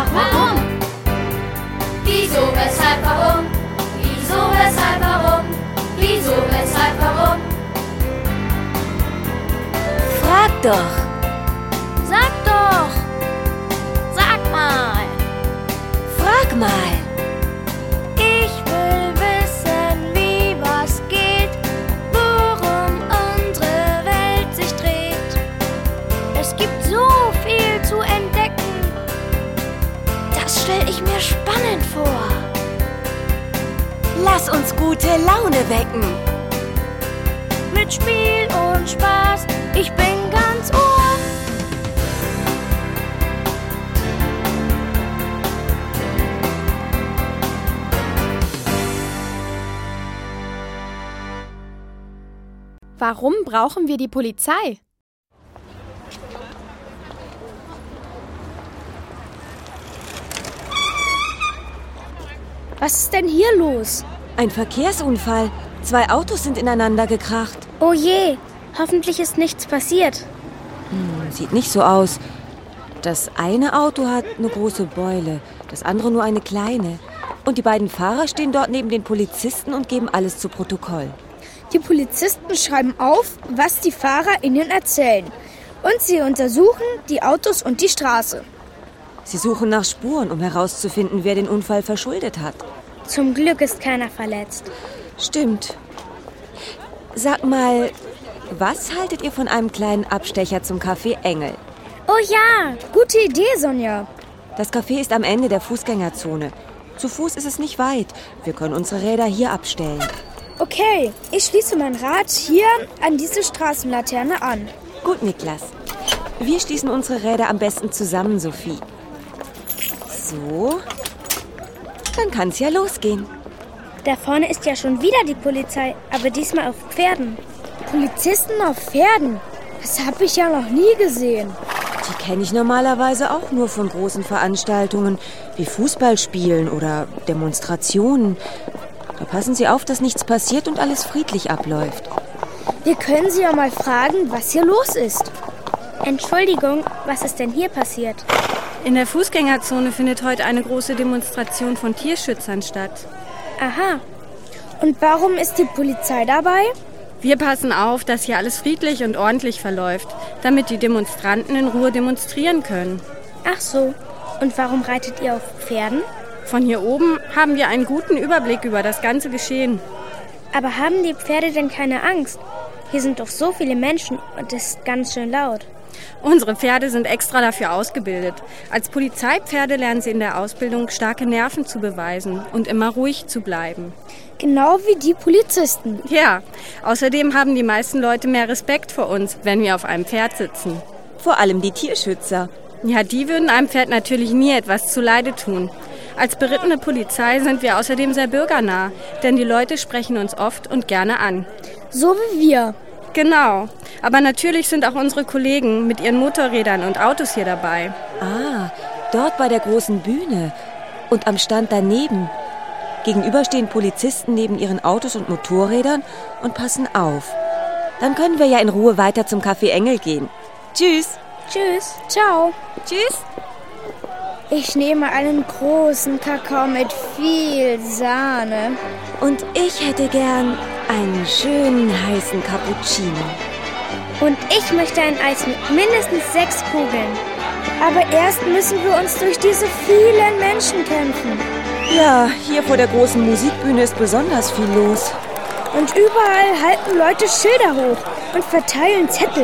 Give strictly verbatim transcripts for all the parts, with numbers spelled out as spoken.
Warum? Wieso, weshalb, warum? Wieso, weshalb, warum? Wieso, weshalb, warum? Frag doch! Sag doch! Sag mal! Frag mal! Ich will wissen, wie was geht, worum unsere Welt sich dreht. Es gibt so viel zu entdecken. Das stell ich mir spannend vor. Lass uns gute Laune wecken. Mit Spiel und Spaß, ich bin ganz Ohr. Warum brauchen wir die Polizei? Was ist denn hier los? Ein Verkehrsunfall. Zwei Autos sind ineinander gekracht. Oh je, hoffentlich ist nichts passiert. Hm, sieht nicht so aus. Das eine Auto hat eine große Beule, das andere nur eine kleine. Und die beiden Fahrer stehen dort neben den Polizisten und geben alles zu Protokoll. Die Polizisten schreiben auf, was die Fahrer ihnen erzählen. Und sie untersuchen die Autos und die Straße. Sie suchen nach Spuren, um herauszufinden, wer den Unfall verschuldet hat. Zum Glück ist keiner verletzt. Stimmt. Sag mal, was haltet ihr von einem kleinen Abstecher zum Café Engel? Oh ja, gute Idee, Sonja. Das Café ist am Ende der Fußgängerzone. Zu Fuß ist es nicht weit. Wir können unsere Räder hier abstellen. Okay, ich schließe mein Rad hier an diese Straßenlaterne an. Gut, Niklas. Wir schließen unsere Räder am besten zusammen, Sophie. So. Dann kann's ja losgehen. Da vorne ist ja schon wieder die Polizei, aber diesmal auf Pferden. Polizisten auf Pferden? Das habe ich ja noch nie gesehen. Die kenne ich normalerweise auch nur von großen Veranstaltungen wie Fußballspielen oder Demonstrationen. Da passen Sie auf, dass nichts passiert und alles friedlich abläuft. Wir können Sie ja mal fragen, was hier los ist. Entschuldigung, was ist denn hier passiert? In der Fußgängerzone findet heute eine große Demonstration von Tierschützern statt. Aha. Und warum ist die Polizei dabei? Wir passen auf, dass hier alles friedlich und ordentlich verläuft, damit die Demonstranten in Ruhe demonstrieren können. Ach so. Und warum reitet ihr auf Pferden? Von hier oben haben wir einen guten Überblick über das ganze Geschehen. Aber haben die Pferde denn keine Angst? Hier sind doch so viele Menschen und es ist ganz schön laut. Unsere Pferde sind extra dafür ausgebildet. Als Polizeipferde lernen sie in der Ausbildung, starke Nerven zu beweisen und immer ruhig zu bleiben. Genau wie die Polizisten. Ja, außerdem haben die meisten Leute mehr Respekt vor uns, wenn wir auf einem Pferd sitzen. Vor allem die Tierschützer. Ja, die würden einem Pferd natürlich nie etwas zuleide tun. Als berittene Polizei sind wir außerdem sehr bürgernah, denn die Leute sprechen uns oft und gerne an. So wie wir. Genau. Aber natürlich sind auch unsere Kollegen mit ihren Motorrädern und Autos hier dabei. Ah, dort bei der großen Bühne. Und am Stand daneben. Gegenüber stehen Polizisten neben ihren Autos und Motorrädern und passen auf. Dann können wir ja in Ruhe weiter zum Café Engel gehen. Tschüss. Tschüss. Ciao. Tschüss. Ich nehme einen großen Kakao mit viel Sahne. Und ich hätte gern einen schönen heißen Cappuccino. Und ich möchte ein Eis mit mindestens sechs Kugeln. Aber erst müssen wir uns durch diese vielen Menschen kämpfen. Ja, hier vor der großen Musikbühne ist besonders viel los. Und überall halten Leute Schilder hoch und verteilen Zettel.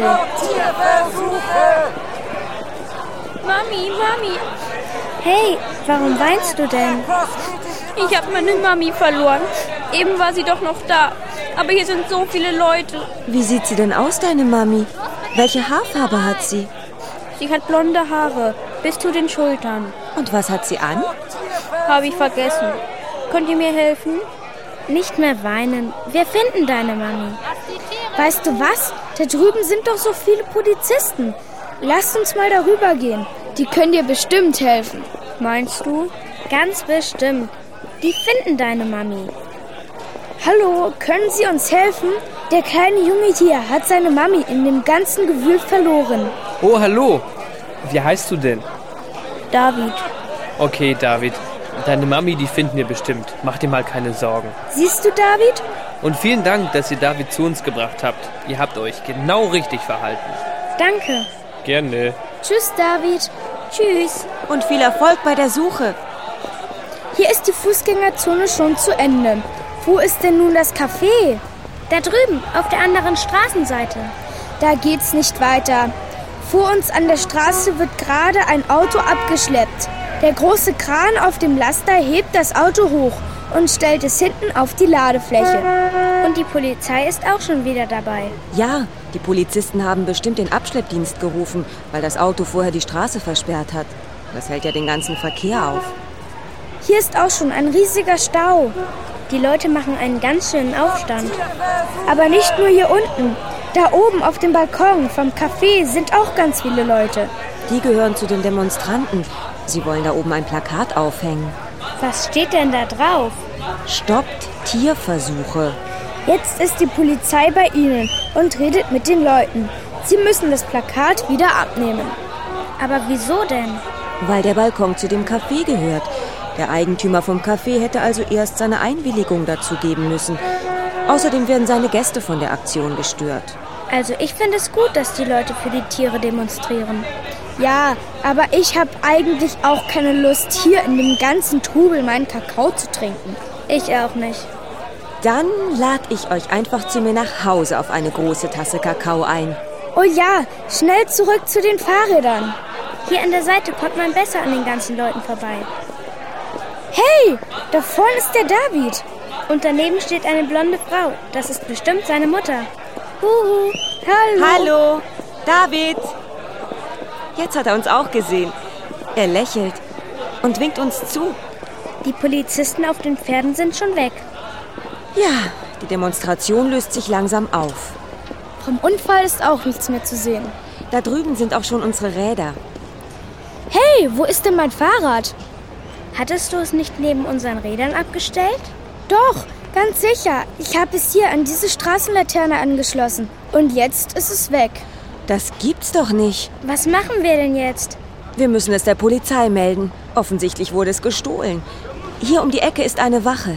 Mami, Mami. Hey, warum weinst du denn? Ich habe meine Mami verloren. Eben war sie doch noch da. Aber hier sind so viele Leute. Wie sieht sie denn aus, deine Mami? Welche Haarfarbe hat sie? Sie hat blonde Haare bis zu den Schultern. Und was hat sie an? Habe ich vergessen. Könnt ihr mir helfen? Nicht mehr weinen. Wir finden deine Mami. Weißt du was? Da drüben sind doch so viele Polizisten. Lasst uns mal darüber gehen. Die können dir bestimmt helfen. Meinst du? Ganz bestimmt. Die finden deine Mami. Hallo, können Sie uns helfen? Der kleine Junge hier hat seine Mami in dem ganzen Gewühl verloren. Oh, hallo. Wie heißt du denn? David. Okay, David. Deine Mami, die finden wir bestimmt. Mach dir mal keine Sorgen. Siehst du, David? Und vielen Dank, dass ihr David zu uns gebracht habt. Ihr habt euch genau richtig verhalten. Danke. Gerne. Tschüss, David. Tschüss und viel Erfolg bei der Suche. Hier ist die Fußgängerzone schon zu Ende. Wo ist denn nun das Café? Da drüben, auf der anderen Straßenseite. Da geht's nicht weiter. Vor uns an der Straße wird gerade ein Auto abgeschleppt. Der große Kran auf dem Laster hebt das Auto hoch und stellt es hinten auf die Ladefläche. Und die Polizei ist auch schon wieder dabei. Ja, die Polizisten haben bestimmt den Abschleppdienst gerufen, weil das Auto vorher die Straße versperrt hat. Das hält ja den ganzen Verkehr auf. Hier ist auch schon ein riesiger Stau. Die Leute machen einen ganz schönen Aufstand. Aber nicht nur hier unten. Da oben auf dem Balkon vom Café sind auch ganz viele Leute. Die gehören zu den Demonstranten. Sie wollen da oben ein Plakat aufhängen. Was steht denn da drauf? Stoppt Tierversuche. Jetzt ist die Polizei bei ihnen und redet mit den Leuten. Sie müssen das Plakat wieder abnehmen. Aber wieso denn? Weil der Balkon zu dem Café gehört. Der Eigentümer vom Café hätte also erst seine Einwilligung dazu geben müssen. Außerdem werden seine Gäste von der Aktion gestört. Also ich finde es gut, dass die Leute für die Tiere demonstrieren. Ja, aber ich habe eigentlich auch keine Lust, hier in dem ganzen Trubel meinen Kakao zu trinken. Ich auch nicht. Dann lade ich euch einfach zu mir nach Hause auf eine große Tasse Kakao ein. Oh ja, schnell zurück zu den Fahrrädern. Hier an der Seite kommt man besser an den ganzen Leuten vorbei. Hey, da vorne ist der David. Und daneben steht eine blonde Frau. Das ist bestimmt seine Mutter. Huhu. Hallo. Hallo, David. Jetzt hat er uns auch gesehen. Er lächelt und winkt uns zu. Die Polizisten auf den Pferden sind schon weg. Ja, die Demonstration löst sich langsam auf. Vom Unfall ist auch nichts mehr zu sehen. Da drüben sind auch schon unsere Räder. Hey, wo ist denn mein Fahrrad? Hattest du es nicht neben unseren Rädern abgestellt? Doch, ganz sicher. Ich habe es hier an diese Straßenlaterne angeschlossen. Und jetzt ist es weg. Das gibt's doch nicht. Was machen wir denn jetzt? Wir müssen es der Polizei melden. Offensichtlich wurde es gestohlen. Hier um die Ecke ist eine Wache.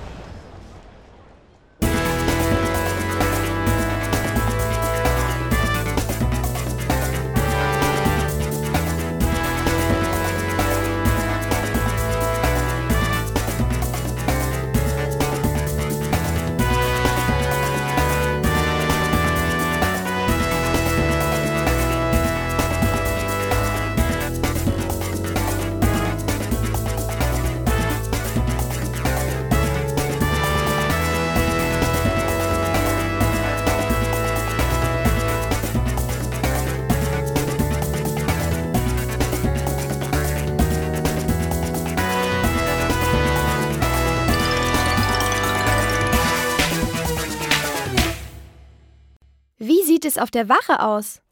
Wie sieht es auf der Wache aus?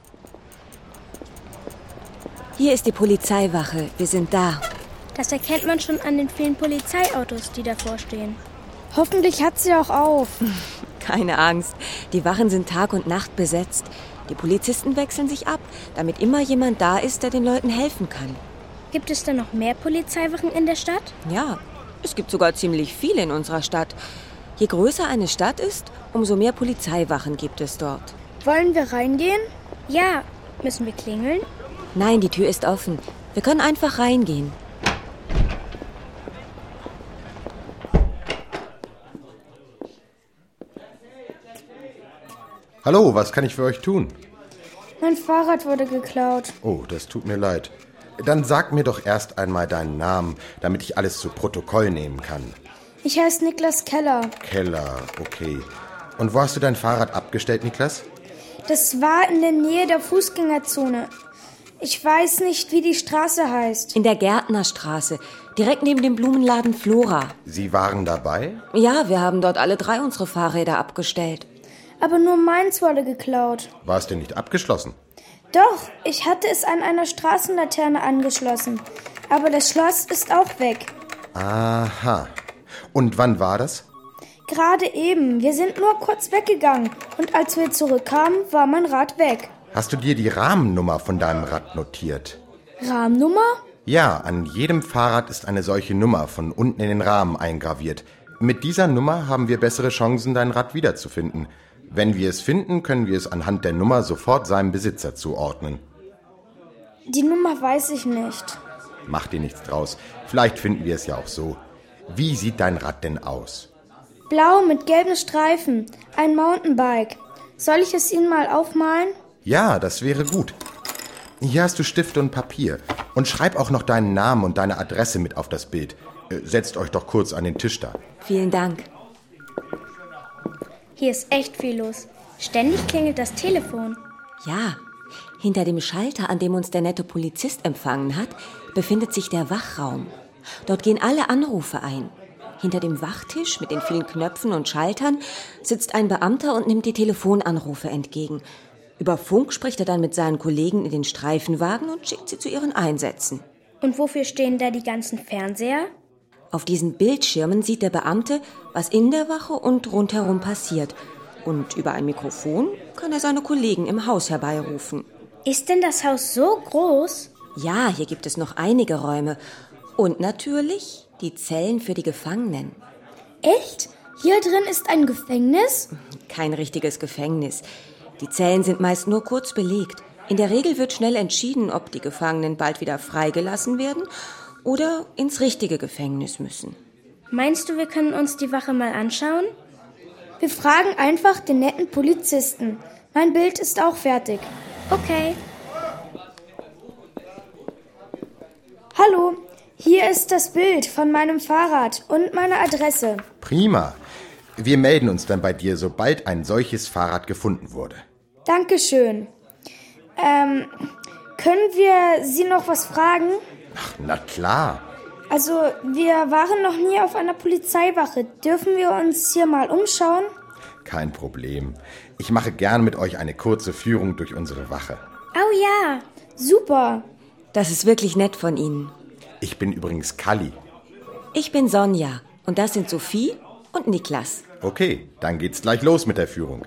Hier ist die Polizeiwache. Wir sind da. Das erkennt man schon an den vielen Polizeiautos, die davor stehen. Hoffentlich hat sie auch auf. Keine Angst. Die Wachen sind Tag und Nacht besetzt. Die Polizisten wechseln sich ab, damit immer jemand da ist, der den Leuten helfen kann. Gibt es denn noch mehr Polizeiwachen in der Stadt? Ja, es gibt sogar ziemlich viele in unserer Stadt. Je größer eine Stadt ist, umso mehr Polizeiwachen gibt es dort. Wollen wir reingehen? Ja. Müssen wir klingeln? Nein, die Tür ist offen. Wir können einfach reingehen. Hallo, was kann ich für euch tun? Mein Fahrrad wurde geklaut. Oh, das tut mir leid. Dann sag mir doch erst einmal deinen Namen, damit ich alles zu Protokoll nehmen kann. Ich heiße Niklas Keller. Keller, okay. Und wo hast du dein Fahrrad abgestellt, Niklas? Das war in der Nähe der Fußgängerzone. Ich weiß nicht, wie die Straße heißt. In der Gärtnerstraße, direkt neben dem Blumenladen Flora. Sie waren dabei? Ja, wir haben dort alle drei unsere Fahrräder abgestellt. Aber nur meins wurde geklaut. War es denn nicht abgeschlossen? Doch, ich hatte es an einer Straßenlaterne angeschlossen. Aber das Schloss ist auch weg. Aha. Und wann war das? Gerade eben. Wir sind nur kurz weggegangen. Und als wir zurückkamen, war mein Rad weg. Hast du dir die Rahmennummer von deinem Rad notiert? Rahmennummer? Ja, an jedem Fahrrad ist eine solche Nummer von unten in den Rahmen eingraviert. Mit dieser Nummer haben wir bessere Chancen, dein Rad wiederzufinden. Wenn wir es finden, können wir es anhand der Nummer sofort seinem Besitzer zuordnen. Die Nummer weiß ich nicht. Mach dir nichts draus. Vielleicht finden wir es ja auch so. Wie sieht dein Rad denn aus? Blau mit gelben Streifen. Ein Mountainbike. Soll ich es Ihnen mal aufmalen? Ja, das wäre gut. Hier hast du Stift und Papier. Und schreib auch noch deinen Namen und deine Adresse mit auf das Bild. Setzt euch doch kurz an den Tisch da. Vielen Dank. Hier ist echt viel los. Ständig klingelt das Telefon. Ja, hinter dem Schalter, an dem uns der nette Polizist empfangen hat, befindet sich der Wachraum. Dort gehen alle Anrufe ein. Hinter dem Wachtisch mit den vielen Knöpfen und Schaltern sitzt ein Beamter und nimmt die Telefonanrufe entgegen. Über Funk spricht er dann mit seinen Kollegen in den Streifenwagen und schickt sie zu ihren Einsätzen. Und wofür stehen da die ganzen Fernseher? Auf diesen Bildschirmen sieht der Beamte, was in der Wache und rundherum passiert. Und über ein Mikrofon kann er seine Kollegen im Haus herbeirufen. Ist denn das Haus so groß? Ja, hier gibt es noch einige Räume. Und natürlich die Zellen für die Gefangenen. Echt? Hier drin ist ein Gefängnis? Kein richtiges Gefängnis. Die Zellen sind meist nur kurz belegt. In der Regel wird schnell entschieden, ob die Gefangenen bald wieder freigelassen werden oder ins richtige Gefängnis müssen. Meinst du, wir können uns die Wache mal anschauen? Wir fragen einfach den netten Polizisten. Mein Bild ist auch fertig. Okay. Hallo, hier ist das Bild von meinem Fahrrad und meine Adresse. Prima. Wir melden uns dann bei dir, sobald ein solches Fahrrad gefunden wurde. Dankeschön. Ähm, können wir Sie noch was fragen? Ach, na klar. Also, wir waren noch nie auf einer Polizeiwache. Dürfen wir uns hier mal umschauen? Kein Problem. Ich mache gern mit euch eine kurze Führung durch unsere Wache. Oh ja, super. Das ist wirklich nett von Ihnen. Ich bin übrigens Kalli. Ich bin Sonja und das sind Sophie und Niklas. Okay, dann geht's gleich los mit der Führung.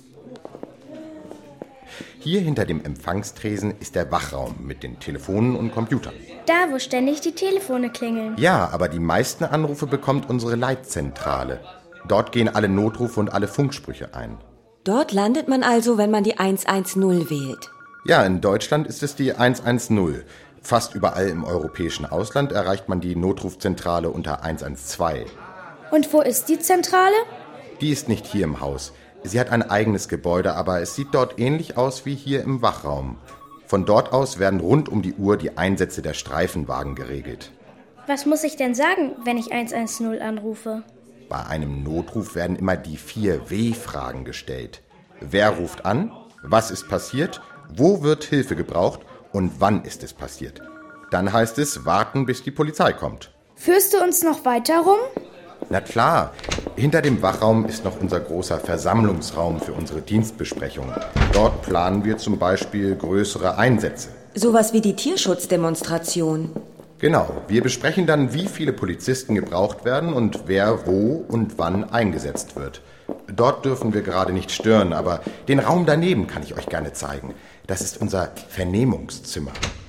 Hier hinter dem Empfangstresen ist der Wachraum mit den Telefonen und Computern. Da, wo ständig die Telefone klingeln. Ja, aber die meisten Anrufe bekommt unsere Leitzentrale. Dort gehen alle Notrufe und alle Funksprüche ein. Dort landet man also, wenn man die eins eins null wählt. Ja, in Deutschland ist es die eins eins null. Fast überall im europäischen Ausland erreicht man die Notrufzentrale unter eins eins zwei. Und wo ist die Zentrale? Die ist nicht hier im Haus. Sie hat ein eigenes Gebäude, aber es sieht dort ähnlich aus wie hier im Wachraum. Von dort aus werden rund um die Uhr die Einsätze der Streifenwagen geregelt. Was muss ich denn sagen, wenn ich eins eins null anrufe? Bei einem Notruf werden immer die vier W-Fragen gestellt. Wer ruft an? Was ist passiert? Wo wird Hilfe gebraucht? Und wann ist es passiert? Dann heißt es, warten, bis die Polizei kommt. Führst du uns noch weiter rum? Na klar, hinter dem Wachraum ist noch unser großer Versammlungsraum für unsere Dienstbesprechung. Dort planen wir zum Beispiel größere Einsätze. Sowas wie die Tierschutzdemonstration. Genau, wir besprechen dann, wie viele Polizisten gebraucht werden und wer wo und wann eingesetzt wird. Dort dürfen wir gerade nicht stören, aber den Raum daneben kann ich euch gerne zeigen. Das ist unser Vernehmungszimmer.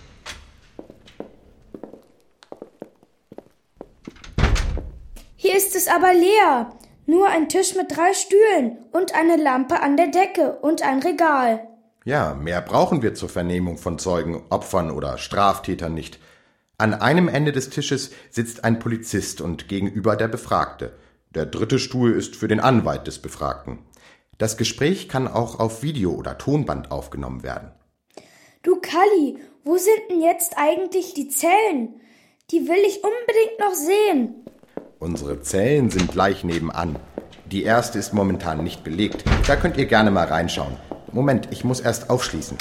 Hier ist es aber leer. Nur ein Tisch mit drei Stühlen und eine Lampe an der Decke und ein Regal. Ja, mehr brauchen wir zur Vernehmung von Zeugen, Opfern oder Straftätern nicht. An einem Ende des Tisches sitzt ein Polizist und gegenüber der Befragte. Der dritte Stuhl ist für den Anwalt des Befragten. Das Gespräch kann auch auf Video- oder Tonband aufgenommen werden. Du Kalli, wo sind denn jetzt eigentlich die Zellen? Die will ich unbedingt noch sehen. Unsere Zellen sind gleich nebenan. Die erste ist momentan nicht belegt. Da könnt ihr gerne mal reinschauen. Moment, ich muss erst aufschließen.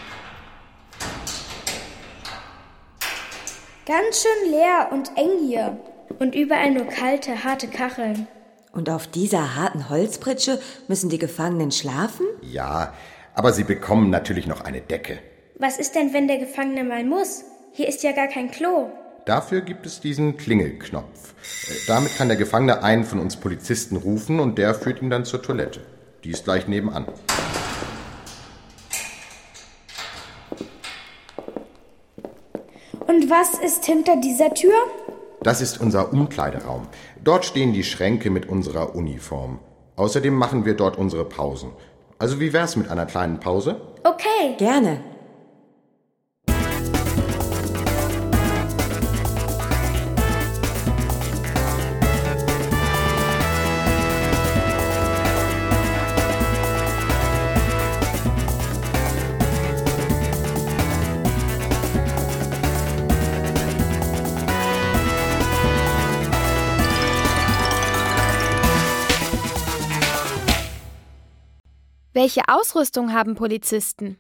Ganz schön leer und eng hier. Und überall nur kalte, harte Kacheln. Und auf dieser harten Holzpritsche müssen die Gefangenen schlafen? Ja, aber sie bekommen natürlich noch eine Decke. Was ist denn, wenn der Gefangene mal muss? Hier ist ja gar kein Klo. Dafür gibt es diesen Klingelknopf. Damit kann der Gefangene einen von uns Polizisten rufen und der führt ihn dann zur Toilette. Die ist gleich nebenan. Und was ist hinter dieser Tür? Das ist unser Umkleideraum. Dort stehen die Schränke mit unserer Uniform. Außerdem machen wir dort unsere Pausen. Also wie wär's mit einer kleinen Pause? Okay. Gerne. Welche Ausrüstung haben Polizisten?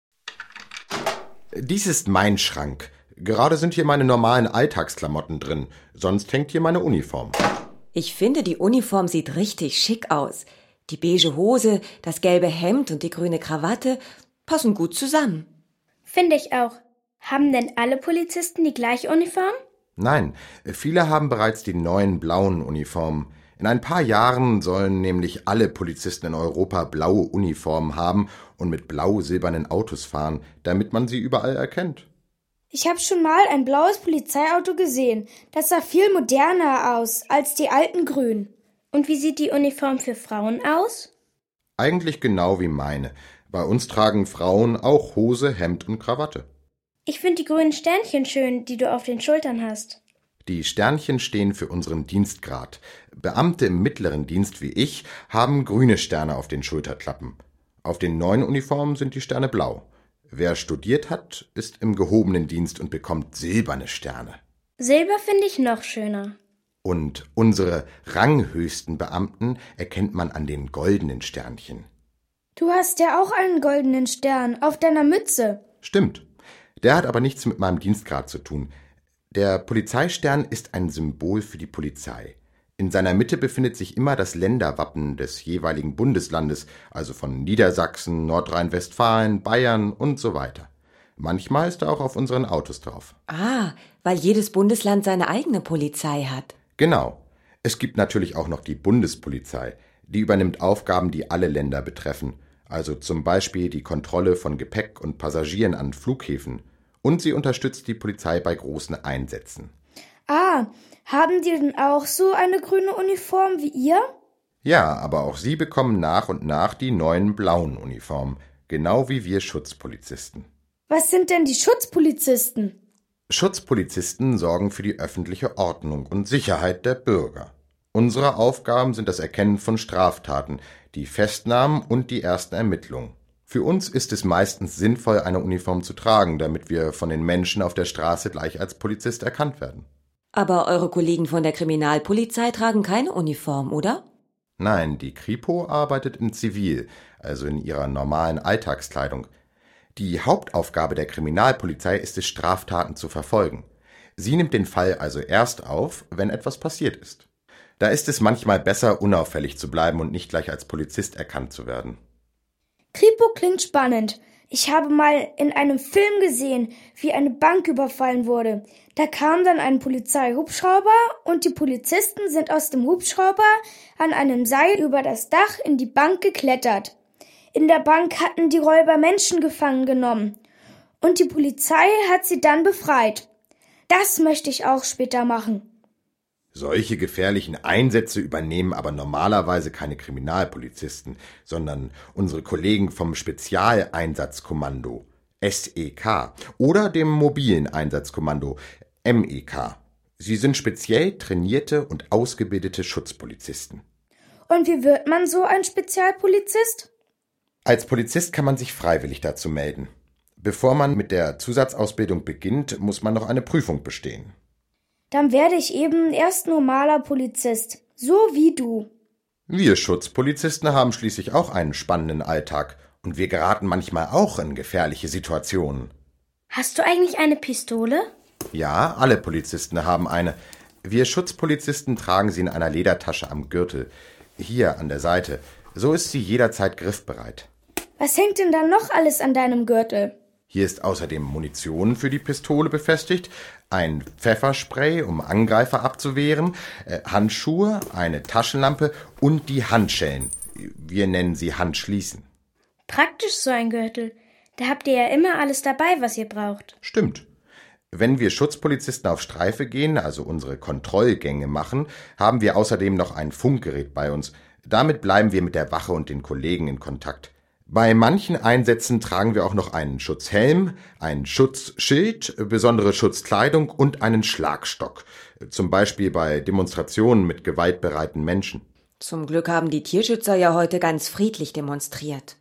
Dies ist mein Schrank. Gerade sind hier meine normalen Alltagsklamotten drin. Sonst hängt hier meine Uniform. Ich finde, die Uniform sieht richtig schick aus. Die beige Hose, das gelbe Hemd und die grüne Krawatte passen gut zusammen. Finde ich auch. Haben denn alle Polizisten die gleiche Uniform? Nein, viele haben bereits die neuen blauen Uniformen. In ein paar Jahren sollen nämlich alle Polizisten in Europa blaue Uniformen haben und mit blau-silbernen Autos fahren, damit man sie überall erkennt. Ich habe schon mal ein blaues Polizeiauto gesehen. Das sah viel moderner aus als die alten grünen. Und wie sieht die Uniform für Frauen aus? Eigentlich genau wie meine. Bei uns tragen Frauen auch Hose, Hemd und Krawatte. Ich finde die grünen Sternchen schön, die du auf den Schultern hast. Die Sternchen stehen für unseren Dienstgrad. Beamte im mittleren Dienst wie ich haben grüne Sterne auf den Schulterklappen. Auf den neuen Uniformen sind die Sterne blau. Wer studiert hat, ist im gehobenen Dienst und bekommt silberne Sterne. Silber finde ich noch schöner. Und unsere ranghöchsten Beamten erkennt man an den goldenen Sternchen. Du hast ja auch einen goldenen Stern auf deiner Mütze. Stimmt. Der hat aber nichts mit meinem Dienstgrad zu tun. Der Polizeistern ist ein Symbol für die Polizei. In seiner Mitte befindet sich immer das Länderwappen des jeweiligen Bundeslandes, also von Niedersachsen, Nordrhein-Westfalen, Bayern und so weiter. Manchmal ist er auch auf unseren Autos drauf. Ah, weil jedes Bundesland seine eigene Polizei hat. Genau. Es gibt natürlich auch noch die Bundespolizei. Die übernimmt Aufgaben, die alle Länder betreffen. Also zum Beispiel die Kontrolle von Gepäck und Passagieren an Flughäfen. Und sie unterstützt die Polizei bei großen Einsätzen. Ah, haben die denn auch so eine grüne Uniform wie ihr? Ja, aber auch sie bekommen nach und nach die neuen blauen Uniformen, genau wie wir Schutzpolizisten. Was sind denn die Schutzpolizisten? Schutzpolizisten sorgen für die öffentliche Ordnung und Sicherheit der Bürger. Unsere Aufgaben sind das Erkennen von Straftaten, die Festnahmen und die ersten Ermittlungen. Für uns ist es meistens sinnvoll, eine Uniform zu tragen, damit wir von den Menschen auf der Straße gleich als Polizist erkannt werden. Aber eure Kollegen von der Kriminalpolizei tragen keine Uniform, oder? Nein, die Kripo arbeitet in Zivil, also in ihrer normalen Alltagskleidung. Die Hauptaufgabe der Kriminalpolizei ist es, Straftaten zu verfolgen. Sie nimmt den Fall also erst auf, wenn etwas passiert ist. Da ist es manchmal besser, unauffällig zu bleiben und nicht gleich als Polizist erkannt zu werden. Kripo klingt spannend. Ich habe mal in einem Film gesehen, wie eine Bank überfallen wurde. Da kam dann ein Polizeihubschrauber und die Polizisten sind aus dem Hubschrauber an einem Seil über das Dach in die Bank geklettert. In der Bank hatten die Räuber Menschen gefangen genommen und die Polizei hat sie dann befreit. Das möchte ich auch später machen. Solche gefährlichen Einsätze übernehmen aber normalerweise keine Kriminalpolizisten, sondern unsere Kollegen vom Spezialeinsatzkommando, S E K, oder dem mobilen Einsatzkommando, M E K. Sie sind speziell trainierte und ausgebildete Schutzpolizisten. Und wie wird man so ein Spezialpolizist? Als Polizist kann man sich freiwillig dazu melden. Bevor man mit der Zusatzausbildung beginnt, muss man noch eine Prüfung bestehen. Dann werde ich eben erst normaler Polizist, so wie du. Wir Schutzpolizisten haben schließlich auch einen spannenden Alltag und wir geraten manchmal auch in gefährliche Situationen. Hast du eigentlich eine Pistole? Ja, alle Polizisten haben eine. Wir Schutzpolizisten tragen sie in einer Ledertasche am Gürtel, hier an der Seite. So ist sie jederzeit griffbereit. Was hängt denn da noch alles an deinem Gürtel? Hier ist außerdem Munition für die Pistole befestigt, ein Pfefferspray, um Angreifer abzuwehren, äh, Handschuhe, eine Taschenlampe und die Handschellen. Wir nennen sie Handschließen. Praktisch so ein Gürtel. Da habt ihr ja immer alles dabei, was ihr braucht. Stimmt. Wenn wir Schutzpolizisten auf Streife gehen, also unsere Kontrollgänge machen, haben wir außerdem noch ein Funkgerät bei uns. Damit bleiben wir mit der Wache und den Kollegen in Kontakt. Bei manchen Einsätzen tragen wir auch noch einen Schutzhelm, ein Schutzschild, besondere Schutzkleidung und einen Schlagstock. Zum Beispiel bei Demonstrationen mit gewaltbereiten Menschen. Zum Glück haben die Tierschützer ja heute ganz friedlich demonstriert.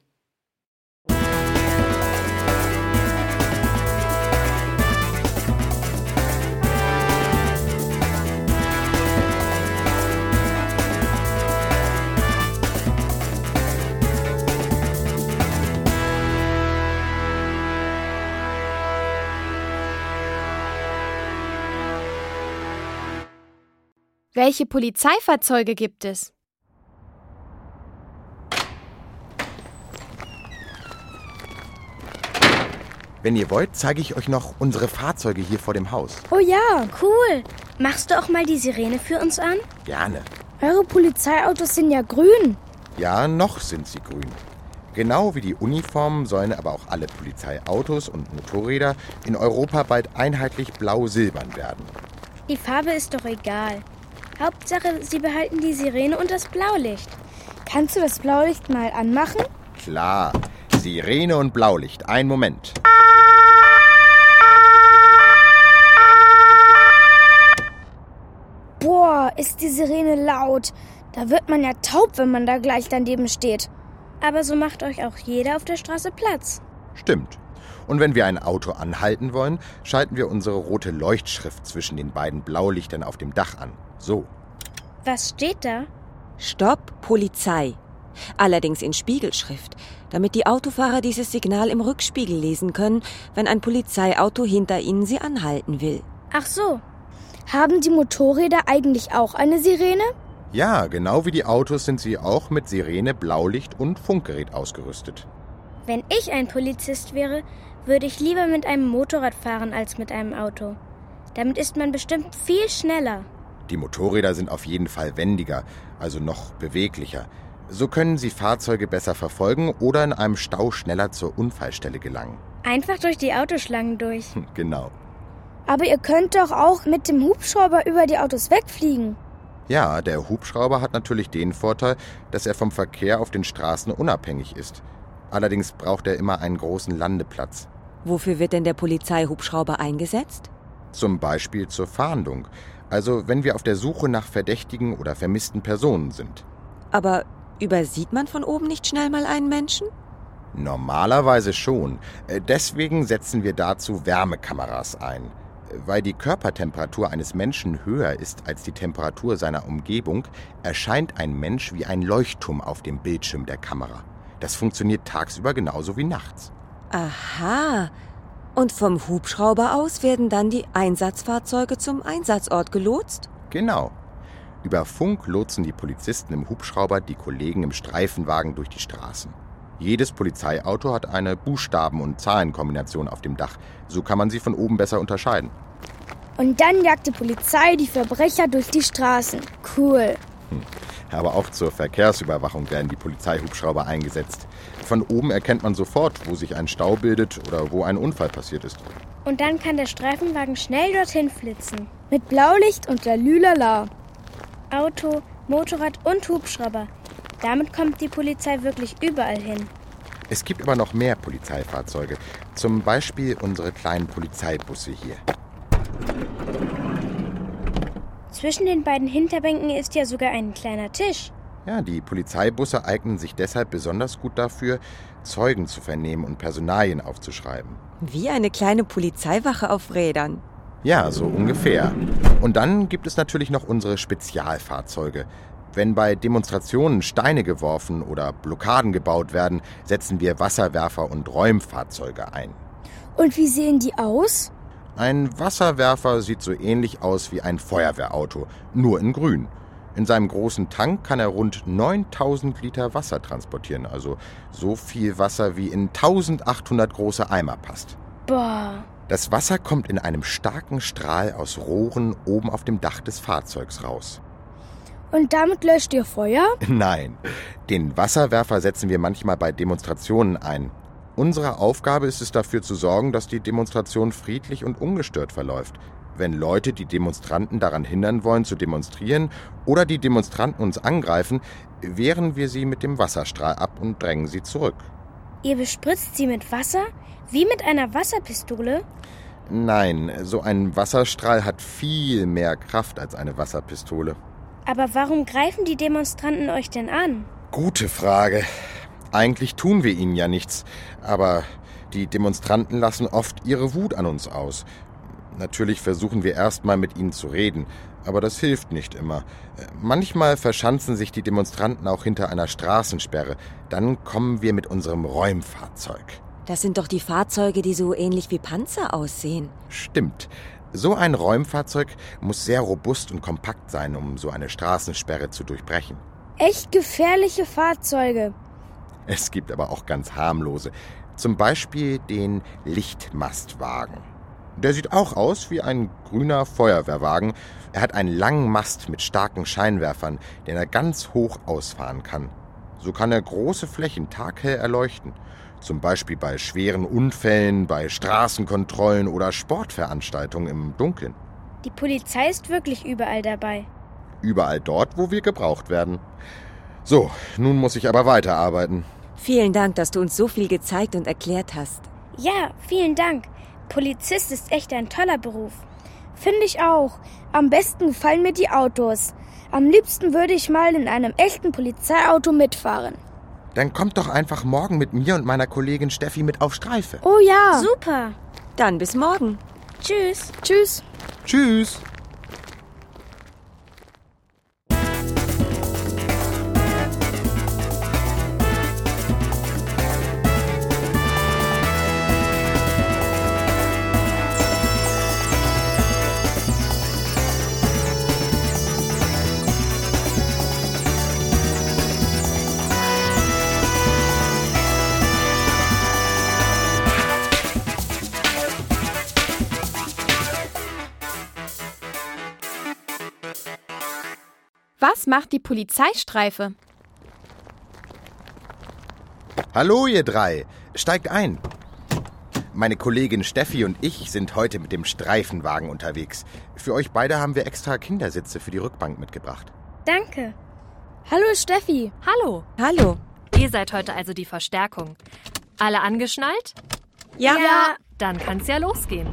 Welche Polizeifahrzeuge gibt es? Wenn ihr wollt, zeige ich euch noch unsere Fahrzeuge hier vor dem Haus. Oh ja, cool. Machst du auch mal die Sirene für uns an? Gerne. Eure Polizeiautos sind ja grün. Ja, noch sind sie grün. Genau wie die Uniformen sollen aber auch alle Polizeiautos und Motorräder in Europa bald einheitlich blau-silbern werden. Die Farbe ist doch egal. Hauptsache, sie behalten die Sirene und das Blaulicht. Kannst du das Blaulicht mal anmachen? Klar. Sirene und Blaulicht. Ein Moment. Boah, ist die Sirene laut. Da wird man ja taub, wenn man da gleich daneben steht. Aber so macht euch auch jeder auf der Straße Platz. Stimmt. Und wenn wir ein Auto anhalten wollen, schalten wir unsere rote Leuchtschrift zwischen den beiden Blaulichtern auf dem Dach an. So. Was steht da? Stopp, Polizei. Allerdings in Spiegelschrift, damit die Autofahrer dieses Signal im Rückspiegel lesen können, wenn ein Polizeiauto hinter ihnen sie anhalten will. Ach so. Haben die Motorräder eigentlich auch eine Sirene? Ja, genau wie die Autos sind sie auch mit Sirene, Blaulicht und Funkgerät ausgerüstet. Wenn ich ein Polizist wäre, würde ich lieber mit einem Motorrad fahren als mit einem Auto. Damit ist man bestimmt viel schneller. Die Motorräder sind auf jeden Fall wendiger, also noch beweglicher. So können sie Fahrzeuge besser verfolgen oder in einem Stau schneller zur Unfallstelle gelangen. Einfach durch die Autoschlangen durch. Genau. Aber ihr könnt doch auch mit dem Hubschrauber über die Autos wegfliegen. Ja, der Hubschrauber hat natürlich den Vorteil, dass er vom Verkehr auf den Straßen unabhängig ist. Allerdings braucht er immer einen großen Landeplatz. Wofür wird denn der Polizeihubschrauber eingesetzt? Zum Beispiel zur Fahndung. Also wenn wir auf der Suche nach verdächtigen oder vermissten Personen sind. Aber übersieht man von oben nicht schnell mal einen Menschen? Normalerweise schon. Deswegen setzen wir dazu Wärmekameras ein. Weil die Körpertemperatur eines Menschen höher ist als die Temperatur seiner Umgebung, erscheint ein Mensch wie ein Leuchtturm auf dem Bildschirm der Kamera. Das funktioniert tagsüber genauso wie nachts. Aha. Und vom Hubschrauber aus werden dann die Einsatzfahrzeuge zum Einsatzort gelotst? Genau. Über Funk lotsen die Polizisten im Hubschrauber die Kollegen im Streifenwagen durch die Straßen. Jedes Polizeiauto hat eine Buchstaben- und Zahlenkombination auf dem Dach. So kann man sie von oben besser unterscheiden. Und dann jagt die Polizei die Verbrecher durch die Straßen. Cool. Hm. Aber auch zur Verkehrsüberwachung werden die Polizeihubschrauber eingesetzt. Von oben erkennt man sofort, wo sich ein Stau bildet oder wo ein Unfall passiert ist. Und dann kann der Streifenwagen schnell dorthin flitzen. Mit Blaulicht und Lalülala. Auto, Motorrad und Hubschrauber. Damit kommt die Polizei wirklich überall hin. Es gibt aber noch mehr Polizeifahrzeuge. Zum Beispiel unsere kleinen Polizeibusse hier. Zwischen den beiden Hinterbänken ist ja sogar ein kleiner Tisch. Ja, die Polizeibusse eignen sich deshalb besonders gut dafür, Zeugen zu vernehmen und Personalien aufzuschreiben. Wie eine kleine Polizeiwache auf Rädern. Ja, so ungefähr. Und dann gibt es natürlich noch unsere Spezialfahrzeuge. Wenn bei Demonstrationen Steine geworfen oder Blockaden gebaut werden, setzen wir Wasserwerfer und Räumfahrzeuge ein. Und wie sehen die aus? Ein Wasserwerfer sieht so ähnlich aus wie ein Feuerwehrauto, nur in grün. In seinem großen Tank kann er rund neuntausend Liter Wasser transportieren, also so viel Wasser wie in eintausendachthundert große Eimer passt. Boah. Das Wasser kommt in einem starken Strahl aus Rohren oben auf dem Dach des Fahrzeugs raus. Und damit löscht ihr Feuer? Nein, den Wasserwerfer setzen wir manchmal bei Demonstrationen ein. Unsere Aufgabe ist es, dafür zu sorgen, dass die Demonstration friedlich und ungestört verläuft. Wenn Leute die Demonstranten daran hindern wollen, zu demonstrieren oder die Demonstranten uns angreifen, wehren wir sie mit dem Wasserstrahl ab und drängen sie zurück. Ihr bespritzt sie mit Wasser? Wie mit einer Wasserpistole? Nein, so ein Wasserstrahl hat viel mehr Kraft als eine Wasserpistole. Aber warum greifen die Demonstranten euch denn an? Gute Frage. Eigentlich tun wir ihnen ja nichts, aber die Demonstranten lassen oft ihre Wut an uns aus. Natürlich versuchen wir erstmal mit ihnen zu reden, aber das hilft nicht immer. Manchmal verschanzen sich die Demonstranten auch hinter einer Straßensperre. Dann kommen wir mit unserem Räumfahrzeug. Das sind doch die Fahrzeuge, die so ähnlich wie Panzer aussehen. Stimmt. So ein Räumfahrzeug muss sehr robust und kompakt sein, um so eine Straßensperre zu durchbrechen. Echt gefährliche Fahrzeuge. Es gibt aber auch ganz harmlose. Zum Beispiel den Lichtmastwagen. Der sieht auch aus wie ein grüner Feuerwehrwagen. Er hat einen langen Mast mit starken Scheinwerfern, den er ganz hoch ausfahren kann. So kann er große Flächen taghell erleuchten. Zum Beispiel bei schweren Unfällen, bei Straßenkontrollen oder Sportveranstaltungen im Dunkeln. Die Polizei ist wirklich überall dabei. Überall dort, wo wir gebraucht werden. So, nun muss ich aber weiterarbeiten. Vielen Dank, dass du uns so viel gezeigt und erklärt hast. Ja, vielen Dank. Polizist ist echt ein toller Beruf. Finde ich auch. Am besten gefallen mir die Autos. Am liebsten würde ich mal in einem echten Polizeiauto mitfahren. Dann kommt doch einfach morgen mit mir und meiner Kollegin Steffi mit auf Streife. Oh ja. Super. Dann bis morgen. Tschüss. Tschüss. Tschüss. Was macht die Polizeistreife? Hallo ihr drei, steigt ein. Meine Kollegin Steffi und ich sind heute mit dem Streifenwagen unterwegs. Für euch beide haben wir extra Kindersitze für die Rückbank mitgebracht. Danke. Hallo Steffi. Hallo. Hallo. Ihr seid heute also die Verstärkung. Alle angeschnallt? Ja. Ja. Dann kann's ja losgehen.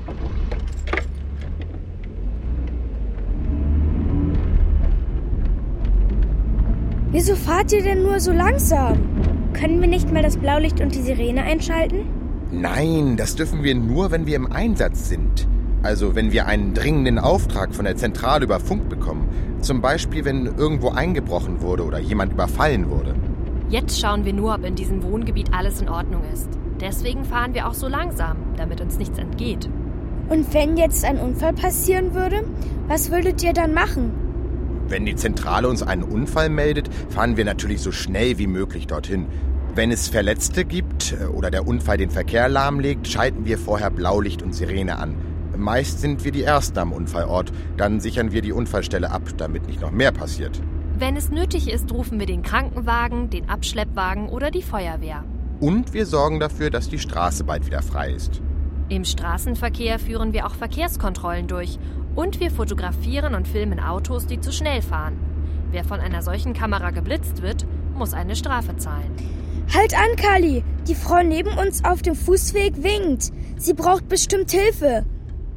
Wieso fahrt ihr denn nur so langsam? Können wir nicht mal das Blaulicht und die Sirene einschalten? Nein, das dürfen wir nur, wenn wir im Einsatz sind. Also wenn wir einen dringenden Auftrag von der Zentrale über Funk bekommen. Zum Beispiel, wenn irgendwo eingebrochen wurde oder jemand überfallen wurde. Jetzt schauen wir nur, ob in diesem Wohngebiet alles in Ordnung ist. Deswegen fahren wir auch so langsam, damit uns nichts entgeht. Und wenn jetzt ein Unfall passieren würde, was würdet ihr dann machen? Wenn die Zentrale uns einen Unfall meldet, fahren wir natürlich so schnell wie möglich dorthin. Wenn es Verletzte gibt oder der Unfall den Verkehr lahmlegt, schalten wir vorher Blaulicht und Sirene an. Meist sind wir die Ersten am Unfallort. Dann sichern wir die Unfallstelle ab, damit nicht noch mehr passiert. Wenn es nötig ist, rufen wir den Krankenwagen, den Abschleppwagen oder die Feuerwehr. Und wir sorgen dafür, dass die Straße bald wieder frei ist. Im Straßenverkehr führen wir auch Verkehrskontrollen durch. Und wir fotografieren und filmen Autos, die zu schnell fahren. Wer von einer solchen Kamera geblitzt wird, muss eine Strafe zahlen. Halt an, Kali! Die Frau neben uns auf dem Fußweg winkt. Sie braucht bestimmt Hilfe.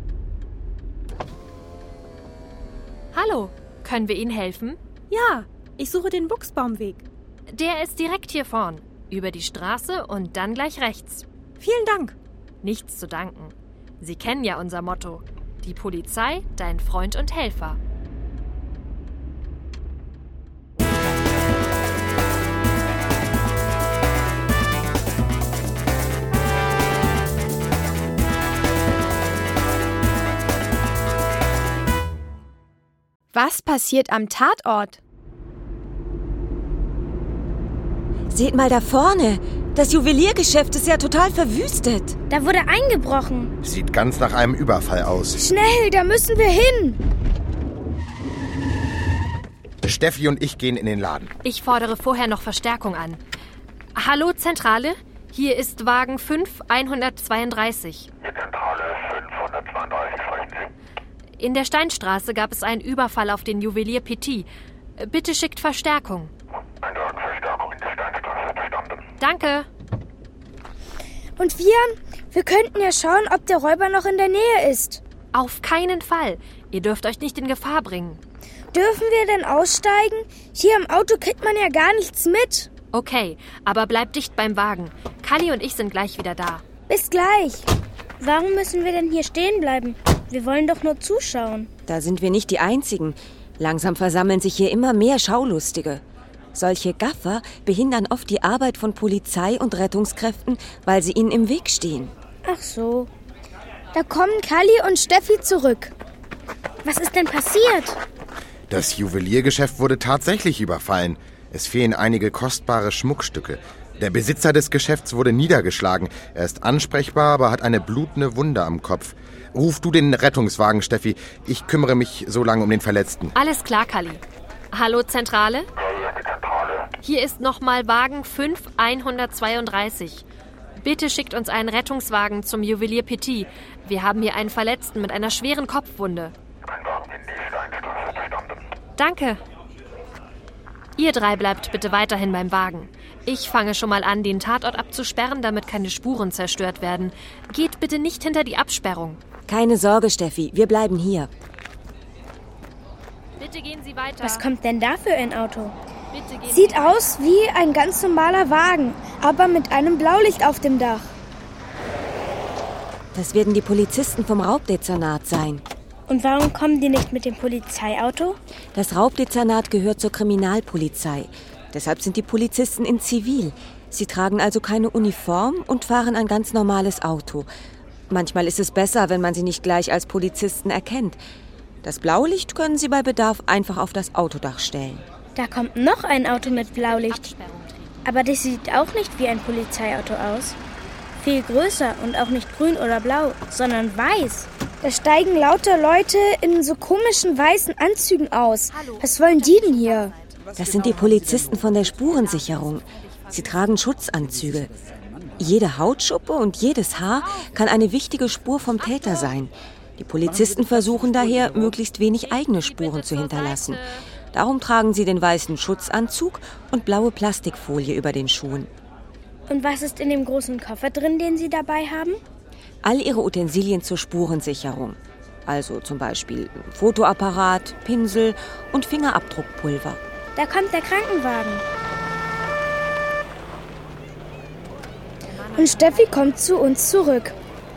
Hallo, können wir Ihnen helfen? Ja, ich suche den Buchsbaumweg. Der ist direkt hier vorn. Über die Straße und dann gleich rechts. Vielen Dank. Nichts zu danken. Sie kennen ja unser Motto. Die Polizei, dein Freund und Helfer. Was passiert am Tatort? Seht mal da vorne. Das Juweliergeschäft ist ja total verwüstet. Da wurde eingebrochen. Sieht ganz nach einem Überfall aus. Schnell, da müssen wir hin. Steffi und ich gehen in den Laden. Ich fordere vorher noch Verstärkung an. Hallo, Zentrale? Hier ist Wagen fünf hundertzweiunddreißig. Die Zentrale fünfhundertzweiunddreißig, sprechen Sie? In der Steinstraße gab es einen Überfall auf den Juwelier Petit. Bitte schickt Verstärkung. Einladung Verstärkung in der Steinstraße, verstanden. Danke. Und wir? Wir könnten ja schauen, ob der Räuber noch in der Nähe ist. Auf keinen Fall. Ihr dürft euch nicht in Gefahr bringen. Dürfen wir denn aussteigen? Hier im Auto kriegt man ja gar nichts mit. Okay, aber bleibt dicht beim Wagen. Kalli und ich sind gleich wieder da. Bis gleich. Warum müssen wir denn hier stehen bleiben? Wir wollen doch nur zuschauen. Da sind wir nicht die Einzigen. Langsam versammeln sich hier immer mehr Schaulustige. Solche Gaffer behindern oft die Arbeit von Polizei und Rettungskräften, weil sie ihnen im Weg stehen. Ach so. Da kommen Kalli und Steffi zurück. Was ist denn passiert? Das Juweliergeschäft wurde tatsächlich überfallen. Es fehlen einige kostbare Schmuckstücke. Der Besitzer des Geschäfts wurde niedergeschlagen. Er ist ansprechbar, aber hat eine blutende Wunde am Kopf. Ruf du den Rettungswagen, Steffi. Ich kümmere mich so lange um den Verletzten. Alles klar, Kalli. Hallo, Zentrale? Die Zentrale. Hier ist nochmal Wagen fünf hundertzweiunddreißig. Bitte schickt uns einen Rettungswagen zum Juwelier Petit. Wir haben hier einen Verletzten mit einer schweren Kopfwunde. Ein Wagen in die Steinstraße, verstanden. Danke. Ihr drei bleibt bitte weiterhin beim Wagen. Ich fange schon mal an, den Tatort abzusperren, damit keine Spuren zerstört werden. Geht bitte nicht hinter die Absperrung. Keine Sorge, Steffi, wir bleiben hier. Bitte gehen Sie weiter. Was kommt denn da für ein Auto? Bitte gehen Sieht Sie aus wie ein ganz normaler Wagen, aber mit einem Blaulicht auf dem Dach. Das werden die Polizisten vom Raubdezernat sein. Und warum kommen die nicht mit dem Polizeiauto? Das Raubdezernat gehört zur Kriminalpolizei. Deshalb sind die Polizisten in Zivil. Sie tragen also keine Uniform und fahren ein ganz normales Auto. Manchmal ist es besser, wenn man sie nicht gleich als Polizisten erkennt. Das Blaulicht können sie bei Bedarf einfach auf das Autodach stellen. Da kommt noch ein Auto mit Blaulicht. Aber das sieht auch nicht wie ein Polizeiauto aus. Viel größer und auch nicht grün oder blau, sondern weiß. Da steigen lauter Leute in so komischen weißen Anzügen aus. Was wollen die denn hier? Das sind die Polizisten von der Spurensicherung. Sie tragen Schutzanzüge. Jede Hautschuppe und jedes Haar kann eine wichtige Spur vom Täter sein. Die Polizisten versuchen daher, möglichst wenig eigene Spuren zu hinterlassen. Darum tragen sie den weißen Schutzanzug und blaue Plastikfolie über den Schuhen. Und was ist in dem großen Koffer drin, den Sie dabei haben? All ihre Utensilien zur Spurensicherung. Also zum Beispiel Fotoapparat, Pinsel und Fingerabdruckpulver. Da kommt der Krankenwagen. Und Steffi kommt zu uns zurück.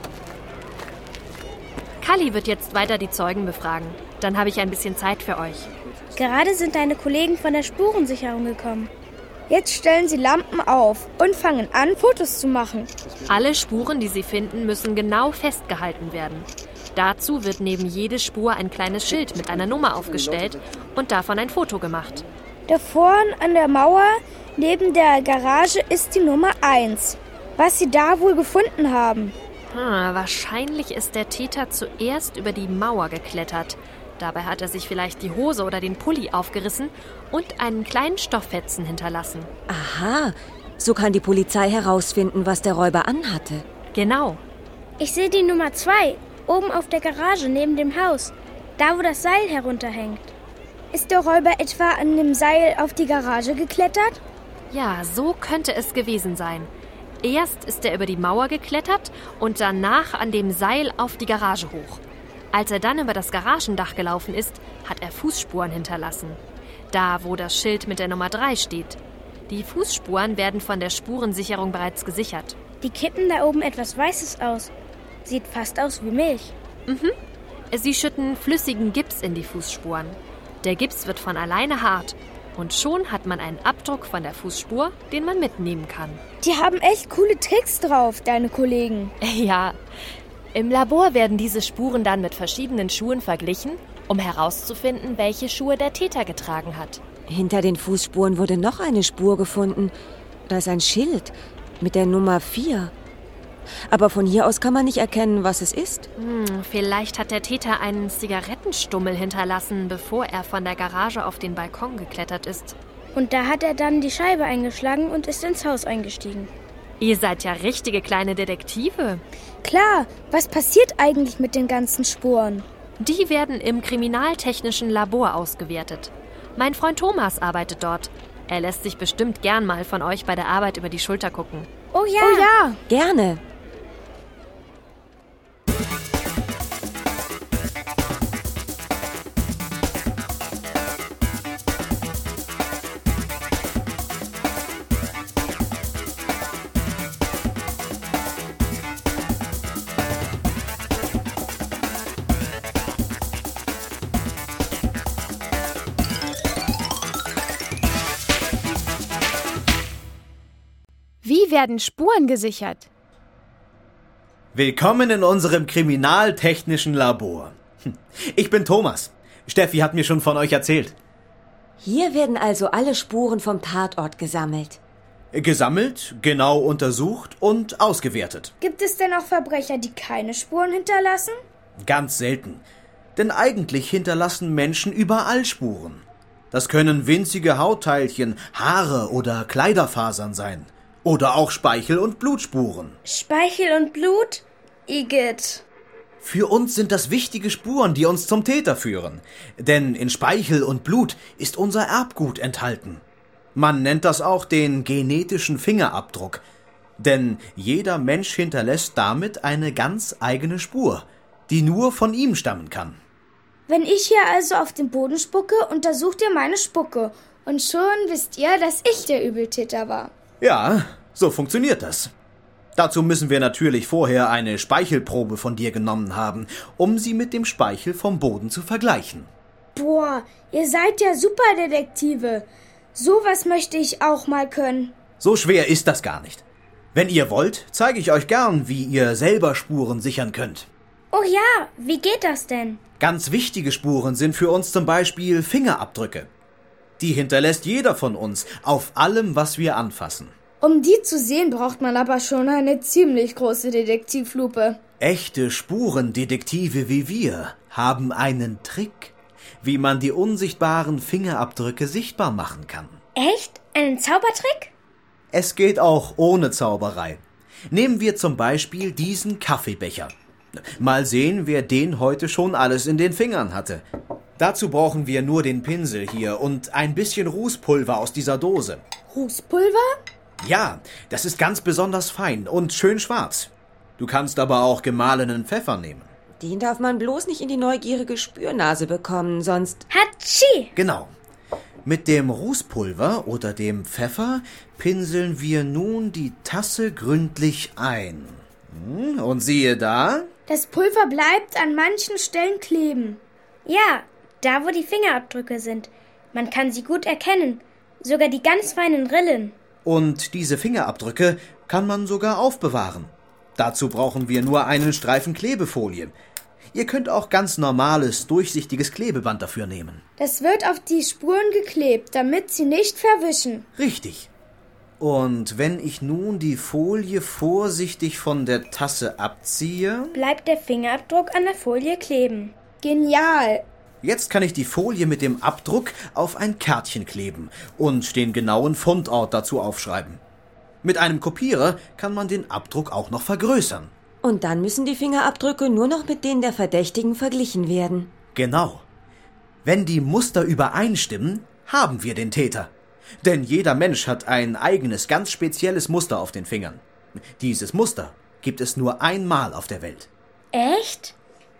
Kalli wird jetzt weiter die Zeugen befragen. Dann habe ich ein bisschen Zeit für euch. Gerade sind deine Kollegen von der Spurensicherung gekommen. Jetzt stellen sie Lampen auf und fangen an, Fotos zu machen. Alle Spuren, die sie finden, müssen genau festgehalten werden. Dazu wird neben jede Spur ein kleines Schild mit einer Nummer aufgestellt und davon ein Foto gemacht. Da vorn an der Mauer neben der Garage ist die Nummer eins. Was sie da wohl gefunden haben? Hm, wahrscheinlich ist der Täter zuerst über die Mauer geklettert. Dabei hat er sich vielleicht die Hose oder den Pulli aufgerissen und einen kleinen Stofffetzen hinterlassen. Aha, so kann die Polizei herausfinden, was der Räuber anhatte. Genau. Ich sehe die Nummer zwei, oben auf der Garage neben dem Haus. Da, wo das Seil herunterhängt. Ist der Räuber etwa an dem Seil auf die Garage geklettert? Ja, so könnte es gewesen sein. Erst ist er über die Mauer geklettert und danach an dem Seil auf die Garage hoch. Als er dann über das Garagendach gelaufen ist, hat er Fußspuren hinterlassen. Da, wo das Schild mit der Nummer drei steht. Die Fußspuren werden von der Spurensicherung bereits gesichert. Die kippen da oben etwas Weißes aus. Sieht fast aus wie Milch. Mhm. Sie schütten flüssigen Gips in die Fußspuren. Der Gips wird von alleine hart. Und schon hat man einen Abdruck von der Fußspur, den man mitnehmen kann. Die haben echt coole Tricks drauf, deine Kollegen. Ja. Im Labor werden diese Spuren dann mit verschiedenen Schuhen verglichen, um herauszufinden, welche Schuhe der Täter getragen hat. Hinter den Fußspuren wurde noch eine Spur gefunden. Da ist ein Schild mit der Nummer vier. Aber von hier aus kann man nicht erkennen, was es ist. Hm, vielleicht hat der Täter einen Zigarettenstummel hinterlassen, bevor er von der Garage auf den Balkon geklettert ist. Und da hat er dann die Scheibe eingeschlagen und ist ins Haus eingestiegen. Ihr seid ja richtige kleine Detektive. Klar, was passiert eigentlich mit den ganzen Spuren? Die werden im kriminaltechnischen Labor ausgewertet. Mein Freund Thomas arbeitet dort. Er lässt sich bestimmt gern mal von euch bei der Arbeit über die Schulter gucken. Oh ja. Oh ja. Gerne. Wie werden Spuren gesichert? Willkommen in unserem kriminaltechnischen Labor. Ich bin Thomas. Steffi hat mir schon von euch erzählt. Hier werden also alle Spuren vom Tatort gesammelt. Gesammelt, genau untersucht und ausgewertet. Gibt es denn auch Verbrecher, die keine Spuren hinterlassen? Ganz selten. Denn eigentlich hinterlassen Menschen überall Spuren. Das können winzige Hautteilchen, Haare oder Kleiderfasern sein. Oder auch Speichel- und Blutspuren. Speichel und Blut? Igitt. Für uns sind das wichtige Spuren, die uns zum Täter führen. Denn in Speichel und Blut ist unser Erbgut enthalten. Man nennt das auch den genetischen Fingerabdruck. Denn jeder Mensch hinterlässt damit eine ganz eigene Spur, die nur von ihm stammen kann. Wenn ich hier also auf den Boden spucke, untersucht ihr meine Spucke. Und schon wisst ihr, dass ich der Übeltäter war. Ja, so funktioniert das. Dazu müssen wir natürlich vorher eine Speichelprobe von dir genommen haben, um sie mit dem Speichel vom Boden zu vergleichen. Boah, ihr seid ja Superdetektive. Sowas möchte ich auch mal können. So schwer ist das gar nicht. Wenn ihr wollt, zeige ich euch gern, wie ihr selber Spuren sichern könnt. Oh ja, wie geht das denn? Ganz wichtige Spuren sind für uns zum Beispiel Fingerabdrücke. Die hinterlässt jeder von uns auf allem, was wir anfassen. Um die zu sehen, braucht man aber schon eine ziemlich große Detektivlupe. Echte Spurendetektive wie wir haben einen Trick, wie man die unsichtbaren Fingerabdrücke sichtbar machen kann. Echt? Einen Zaubertrick? Es geht auch ohne Zauberei. Nehmen wir zum Beispiel diesen Kaffeebecher. Mal sehen, wer den heute schon alles in den Fingern hatte. Dazu brauchen wir nur den Pinsel hier und ein bisschen Rußpulver aus dieser Dose. Rußpulver? Ja, das ist ganz besonders fein und schön schwarz. Du kannst aber auch gemahlenen Pfeffer nehmen. Den darf man bloß nicht in die neugierige Spürnase bekommen, sonst... Hatschi! Genau. Mit dem Rußpulver oder dem Pfeffer pinseln wir nun die Tasse gründlich ein. Und siehe da... Das Pulver bleibt an manchen Stellen kleben. Ja, da wo die Fingerabdrücke sind. Man kann sie gut erkennen. Sogar die ganz feinen Rillen. Und diese Fingerabdrücke kann man sogar aufbewahren. Dazu brauchen wir nur einen Streifen Klebefolie. Ihr könnt auch ganz normales, durchsichtiges Klebeband dafür nehmen. Das wird auf die Spuren geklebt, damit sie nicht verwischen. Richtig. Und wenn ich nun die Folie vorsichtig von der Tasse abziehe... bleibt der Fingerabdruck an der Folie kleben. Genial! Jetzt kann ich die Folie mit dem Abdruck auf ein Kärtchen kleben und den genauen Fundort dazu aufschreiben. Mit einem Kopierer kann man den Abdruck auch noch vergrößern. Und dann müssen die Fingerabdrücke nur noch mit denen der Verdächtigen verglichen werden. Genau. Wenn die Muster übereinstimmen, haben wir den Täter. Denn jeder Mensch hat ein eigenes, ganz spezielles Muster auf den Fingern. Dieses Muster gibt es nur einmal auf der Welt. Echt?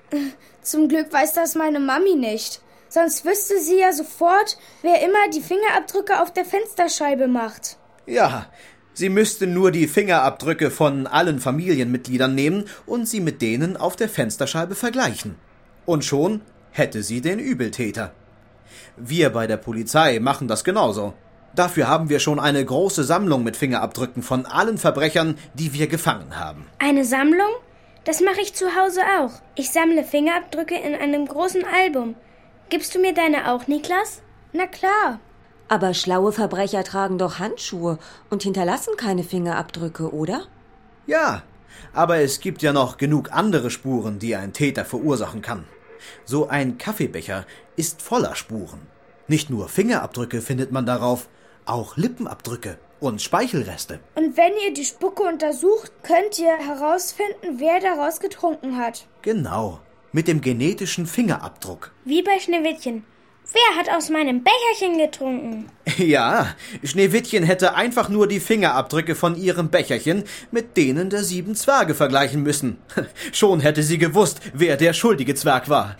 Zum Glück weiß das meine Mami nicht. Sonst wüsste sie ja sofort, wer immer die Fingerabdrücke auf der Fensterscheibe macht. Ja, sie müsste nur die Fingerabdrücke von allen Familienmitgliedern nehmen und sie mit denen auf der Fensterscheibe vergleichen. Und schon hätte sie den Übeltäter. Wir bei der Polizei machen das genauso. Dafür haben wir schon eine große Sammlung mit Fingerabdrücken von allen Verbrechern, die wir gefangen haben. Eine Sammlung? Das mache ich zu Hause auch. Ich sammle Fingerabdrücke in einem großen Album. Gibst du mir deine auch, Niklas? Na klar. Aber schlaue Verbrecher tragen doch Handschuhe und hinterlassen keine Fingerabdrücke, oder? Ja, aber es gibt ja noch genug andere Spuren, die ein Täter verursachen kann. So ein Kaffeebecher ist voller Spuren. Nicht nur Fingerabdrücke findet man darauf, auch Lippenabdrücke und Speichelreste. Und wenn ihr die Spucke untersucht, könnt ihr herausfinden, wer daraus getrunken hat. Genau, mit dem genetischen Fingerabdruck. Wie bei Schneewittchen. Wer hat aus meinem Becherchen getrunken? Ja, Schneewittchen hätte einfach nur die Fingerabdrücke von ihrem Becherchen mit denen der sieben Zwerge vergleichen müssen. Schon hätte sie gewusst, wer der schuldige Zwerg war.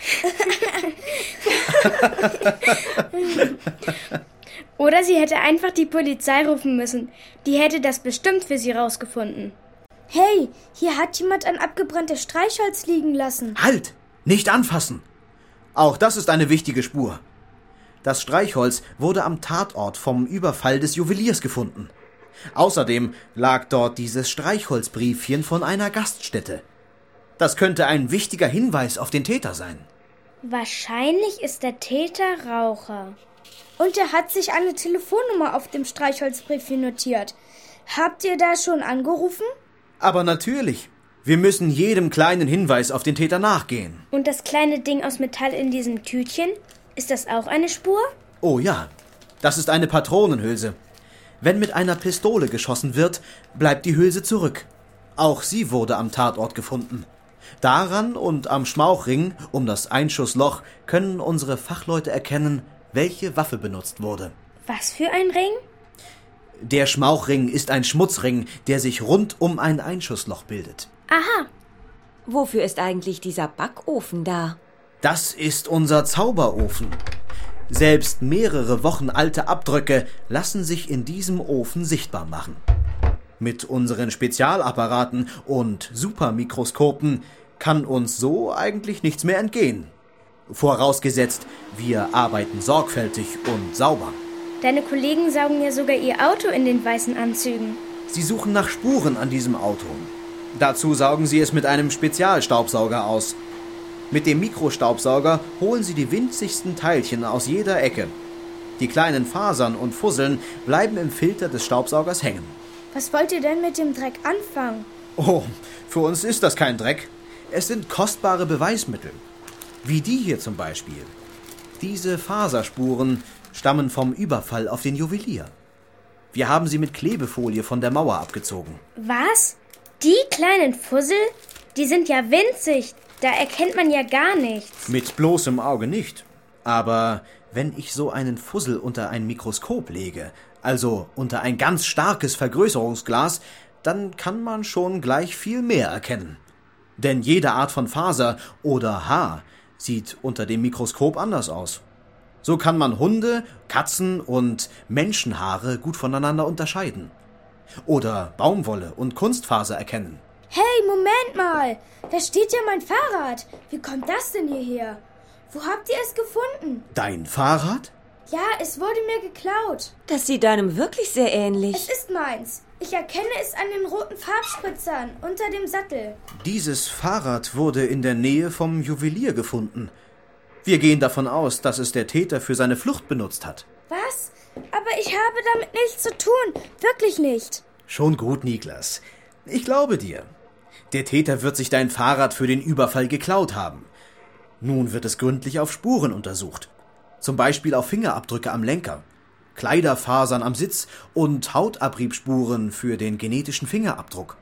Oder sie hätte einfach die Polizei rufen müssen. Die hätte das bestimmt für sie rausgefunden. Hey, hier hat jemand ein abgebranntes Streichholz liegen lassen. Halt! Nicht anfassen! Auch das ist eine wichtige Spur. Das Streichholz wurde am Tatort vom Überfall des Juweliers gefunden. Außerdem lag dort dieses Streichholzbriefchen von einer Gaststätte. Das könnte ein wichtiger Hinweis auf den Täter sein. Wahrscheinlich ist der Täter Raucher. Und er hat sich eine Telefonnummer auf dem Streichholzbriefchen notiert. Habt ihr da schon angerufen? Aber natürlich. Wir müssen jedem kleinen Hinweis auf den Täter nachgehen. Und das kleine Ding aus Metall in diesem Tütchen? Ist das auch eine Spur? Oh ja, das ist eine Patronenhülse. Wenn mit einer Pistole geschossen wird, bleibt die Hülse zurück. Auch sie wurde am Tatort gefunden. Daran und am Schmauchring um das Einschussloch können unsere Fachleute erkennen, welche Waffe benutzt wurde. Was für ein Ring? Der Schmauchring ist ein Schmutzring, der sich rund um ein Einschussloch bildet. Aha. Wofür ist eigentlich dieser Backofen da? Das ist unser Zauberofen. Selbst mehrere Wochen alte Abdrücke lassen sich in diesem Ofen sichtbar machen. Mit unseren Spezialapparaten und Supermikroskopen kann uns so eigentlich nichts mehr entgehen. Vorausgesetzt, wir arbeiten sorgfältig und sauber. Deine Kollegen saugen ja sogar ihr Auto in den weißen Anzügen. Sie suchen nach Spuren an diesem Auto. Dazu saugen sie es mit einem Spezialstaubsauger aus. Mit dem Mikrostaubsauger holen sie die winzigsten Teilchen aus jeder Ecke. Die kleinen Fasern und Fusseln bleiben im Filter des Staubsaugers hängen. Was wollt ihr denn mit dem Dreck anfangen? Oh, für uns ist das kein Dreck. Es sind kostbare Beweismittel. Wie die hier zum Beispiel. Diese Faserspuren stammen vom Überfall auf den Juwelier. Wir haben sie mit Klebefolie von der Mauer abgezogen. Was? Die kleinen Fussel? Die sind ja winzig. Da erkennt man ja gar nichts. Mit bloßem Auge nicht. Aber wenn ich so einen Fussel unter ein Mikroskop lege, also unter ein ganz starkes Vergrößerungsglas, dann kann man schon gleich viel mehr erkennen. Denn jede Art von Faser oder Haar sieht unter dem Mikroskop anders aus. So kann man Hunde, Katzen und Menschenhaare gut voneinander unterscheiden. Oder Baumwolle und Kunstfaser erkennen. Hey, Moment mal! Da steht ja mein Fahrrad. Wie kommt das denn hierher? Wo habt ihr es gefunden? Dein Fahrrad? Ja, es wurde mir geklaut. Das sieht deinem wirklich sehr ähnlich. Es ist meins. Ich erkenne es an den roten Farbspritzern unter dem Sattel. Dieses Fahrrad wurde in der Nähe vom Juwelier gefunden. Wir gehen davon aus, dass es der Täter für seine Flucht benutzt hat. Was? Aber ich habe damit nichts zu tun. Wirklich nicht. Schon gut, Niklas. Ich glaube dir. Der Täter wird sich dein Fahrrad für den Überfall geklaut haben. Nun wird es gründlich auf Spuren untersucht. Zum Beispiel auf Fingerabdrücke am Lenker, Kleiderfasern am Sitz und Hautabriebspuren für den genetischen Fingerabdruck.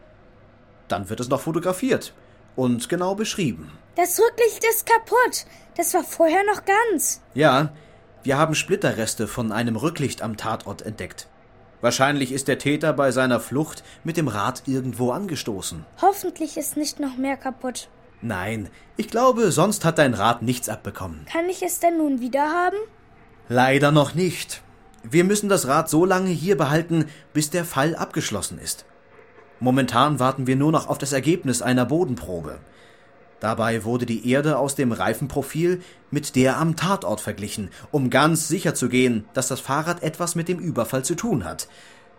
Dann wird es noch fotografiert und genau beschrieben. Das Rücklicht ist kaputt. Das war vorher noch ganz. Ja, wir haben Splitterreste von einem Rücklicht am Tatort entdeckt. Wahrscheinlich ist der Täter bei seiner Flucht mit dem Rad irgendwo angestoßen. Hoffentlich ist nicht noch mehr kaputt. Nein, ich glaube, sonst hat dein Rad nichts abbekommen. Kann ich es denn nun wieder haben? Leider noch nicht. Wir müssen das Rad so lange hier behalten, bis der Fall abgeschlossen ist. Momentan warten wir nur noch auf das Ergebnis einer Bodenprobe. Dabei wurde die Erde aus dem Reifenprofil mit der am Tatort verglichen, um ganz sicher zu gehen, dass das Fahrrad etwas mit dem Überfall zu tun hat.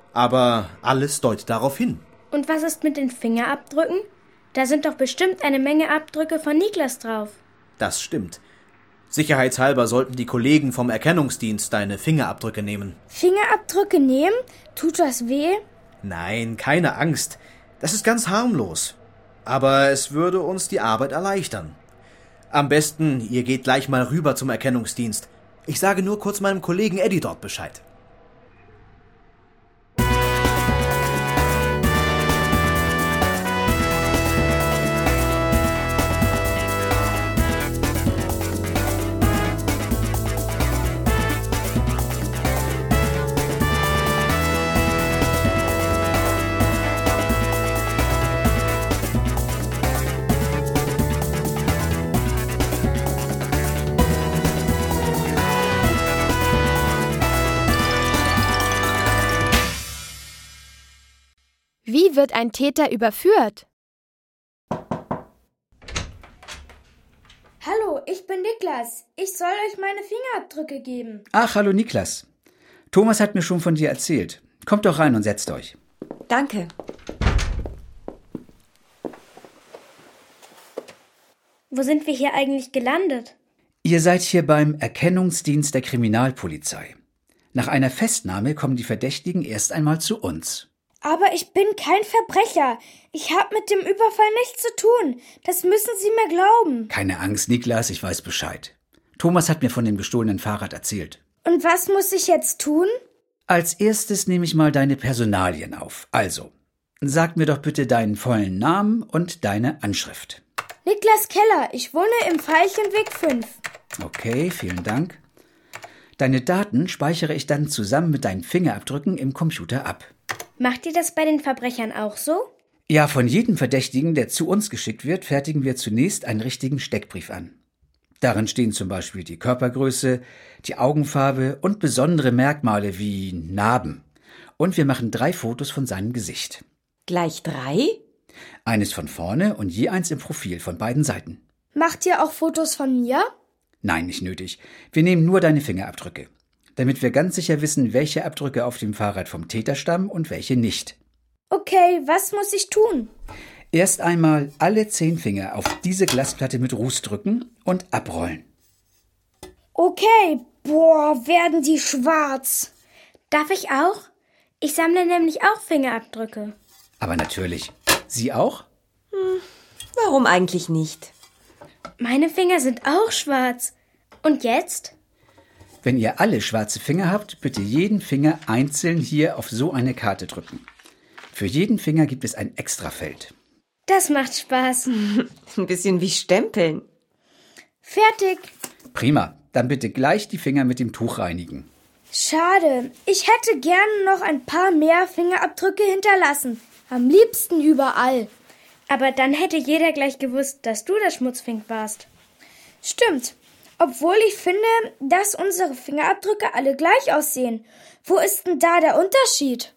Aber alles deutet darauf hin. Und was ist mit den Fingerabdrücken? Da sind doch bestimmt eine Menge Abdrücke von Niklas drauf. Das stimmt. Sicherheitshalber sollten die Kollegen vom Erkennungsdienst deine Fingerabdrücke nehmen. Fingerabdrücke nehmen? Tut das weh? Nein, keine Angst. Das ist ganz harmlos. Aber es würde uns die Arbeit erleichtern. Am besten, ihr geht gleich mal rüber zum Erkennungsdienst. Ich sage nur kurz meinem Kollegen Eddie dort Bescheid. Wie wird ein Täter überführt? Hallo, ich bin Niklas. Ich soll euch meine Fingerabdrücke geben. Ach, hallo Niklas. Thomas hat mir schon von dir erzählt. Kommt doch rein und setzt euch. Danke. Wo sind wir hier eigentlich gelandet? Ihr seid hier beim Erkennungsdienst der Kriminalpolizei. Nach einer Festnahme kommen die Verdächtigen erst einmal zu uns. Aber ich bin kein Verbrecher. Ich habe mit dem Überfall nichts zu tun. Das müssen Sie mir glauben. Keine Angst, Niklas, ich weiß Bescheid. Thomas hat mir von dem gestohlenen Fahrrad erzählt. Und was muss ich jetzt tun? Als erstes nehme ich mal deine Personalien auf. Also, sag mir doch bitte deinen vollen Namen und deine Anschrift. Niklas Keller, ich wohne im Veilchenweg fünf. Okay, vielen Dank. Deine Daten speichere ich dann zusammen mit deinen Fingerabdrücken im Computer ab. Macht ihr das bei den Verbrechern auch so? Ja, von jedem Verdächtigen, der zu uns geschickt wird, fertigen wir zunächst einen richtigen Steckbrief an. Darin stehen zum Beispiel die Körpergröße, die Augenfarbe und besondere Merkmale wie Narben. Und wir machen drei Fotos von seinem Gesicht. Gleich drei? Eines von vorne und je eins im Profil von beiden Seiten. Macht ihr auch Fotos von mir? Nein, nicht nötig. Wir nehmen nur deine Fingerabdrücke, damit wir ganz sicher wissen, welche Abdrücke auf dem Fahrrad vom Täter stammen und welche nicht. Okay, was muss ich tun? Erst einmal alle zehn Finger auf diese Glasplatte mit Ruß drücken und abrollen. Okay, boah, werden die schwarz. Darf ich auch? Ich sammle nämlich auch Fingerabdrücke. Aber natürlich. Sie auch? Hm, warum eigentlich nicht? Meine Finger sind auch schwarz. Und jetzt? Wenn ihr alle schwarze Finger habt, bitte jeden Finger einzeln hier auf so eine Karte drücken. Für jeden Finger gibt es ein Extrafeld. Das macht Spaß. Ein bisschen wie Stempeln. Fertig. Prima. Dann bitte gleich die Finger mit dem Tuch reinigen. Schade. Ich hätte gerne noch ein paar mehr Fingerabdrücke hinterlassen. Am liebsten überall. Aber dann hätte jeder gleich gewusst, dass du der Schmutzfink warst. Stimmt. Obwohl ich finde, dass unsere Fingerabdrücke alle gleich aussehen. Wo ist denn da der Unterschied?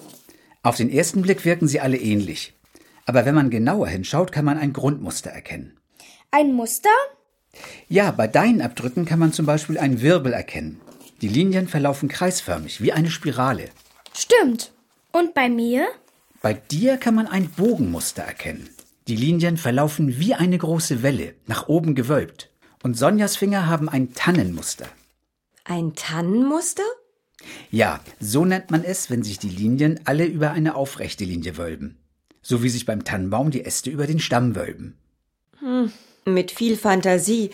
Auf den ersten Blick wirken sie alle ähnlich. Aber wenn man genauer hinschaut, kann man ein Grundmuster erkennen. Ein Muster? Ja, bei deinen Abdrücken kann man zum Beispiel einen Wirbel erkennen. Die Linien verlaufen kreisförmig, wie eine Spirale. Stimmt. Und bei mir? Bei dir kann man ein Bogenmuster erkennen. Die Linien verlaufen wie eine große Welle, nach oben gewölbt. Und Sonjas Finger haben ein Tannenmuster. Ein Tannenmuster? Ja, so nennt man es, wenn sich die Linien alle über eine aufrechte Linie wölben. So wie sich beim Tannenbaum die Äste über den Stamm wölben. Hm, mit viel Fantasie.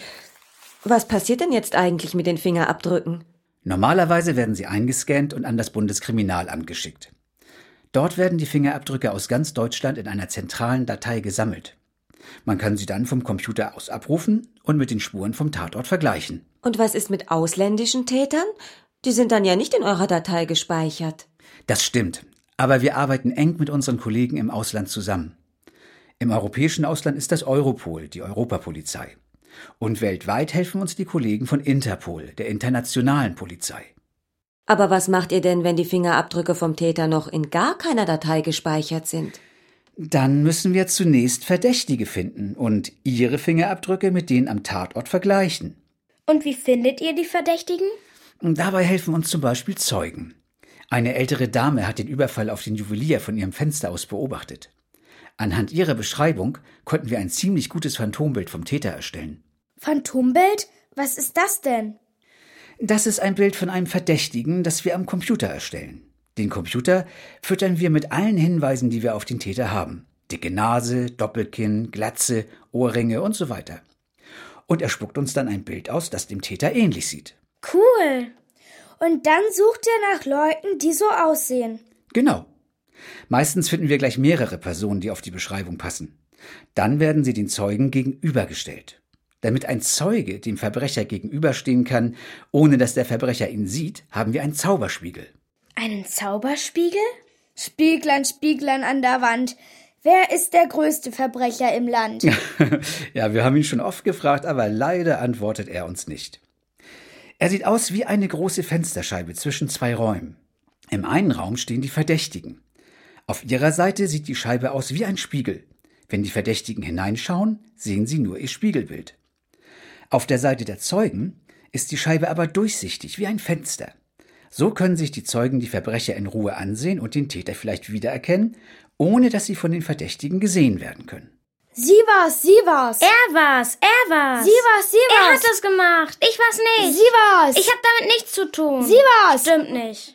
Was passiert denn jetzt eigentlich mit den Fingerabdrücken? Normalerweise werden sie eingescannt und an das Bundeskriminalamt geschickt. Dort werden die Fingerabdrücke aus ganz Deutschland in einer zentralen Datei gesammelt. Man kann sie dann vom Computer aus abrufen und mit den Spuren vom Tatort vergleichen. Und was ist mit ausländischen Tätern? Die sind dann ja nicht in eurer Datei gespeichert. Das stimmt, aber wir arbeiten eng mit unseren Kollegen im Ausland zusammen. Im europäischen Ausland ist das Europol, die Europapolizei. Und weltweit helfen uns die Kollegen von Interpol, der internationalen Polizei. Aber was macht ihr denn, wenn die Fingerabdrücke vom Täter noch in gar keiner Datei gespeichert sind? Dann müssen wir zunächst Verdächtige finden und ihre Fingerabdrücke mit denen am Tatort vergleichen. Und wie findet ihr die Verdächtigen? Dabei helfen uns zum Beispiel Zeugen. Eine ältere Dame hat den Überfall auf den Juwelier von ihrem Fenster aus beobachtet. Anhand ihrer Beschreibung konnten wir ein ziemlich gutes Phantombild vom Täter erstellen. Phantombild? Was ist das denn? Das ist ein Bild von einem Verdächtigen, das wir am Computer erstellen. Den Computer füttern wir mit allen Hinweisen, die wir auf den Täter haben. Dicke Nase, Doppelkinn, Glatze, Ohrringe und so weiter. Und er spuckt uns dann ein Bild aus, das dem Täter ähnlich sieht. Cool. Und dann sucht ihr nach Leuten, die so aussehen. Genau. Meistens finden wir gleich mehrere Personen, die auf die Beschreibung passen. Dann werden sie den Zeugen gegenübergestellt. Damit ein Zeuge dem Verbrecher gegenüberstehen kann, ohne dass der Verbrecher ihn sieht, haben wir einen Zauberspiegel. Einen Zauberspiegel? Spieglein, Spieglein an der Wand. Wer ist der größte Verbrecher im Land? Ja, wir haben ihn schon oft gefragt, aber leider antwortet er uns nicht. Er sieht aus wie eine große Fensterscheibe zwischen zwei Räumen. Im einen Raum stehen die Verdächtigen. Auf ihrer Seite sieht die Scheibe aus wie ein Spiegel. Wenn die Verdächtigen hineinschauen, sehen sie nur ihr Spiegelbild. Auf der Seite der Zeugen ist die Scheibe aber durchsichtig wie ein Fenster. So können sich die Zeugen die Verbrecher in Ruhe ansehen und den Täter vielleicht wiedererkennen, ohne dass sie von den Verdächtigen gesehen werden können. Sie war's, sie war's. Er war's, er war's. Sie war's, sie war's. Er hat es gemacht. Ich war's nicht. Sie war's. Ich hab damit nichts zu tun. Sie war's. Stimmt nicht.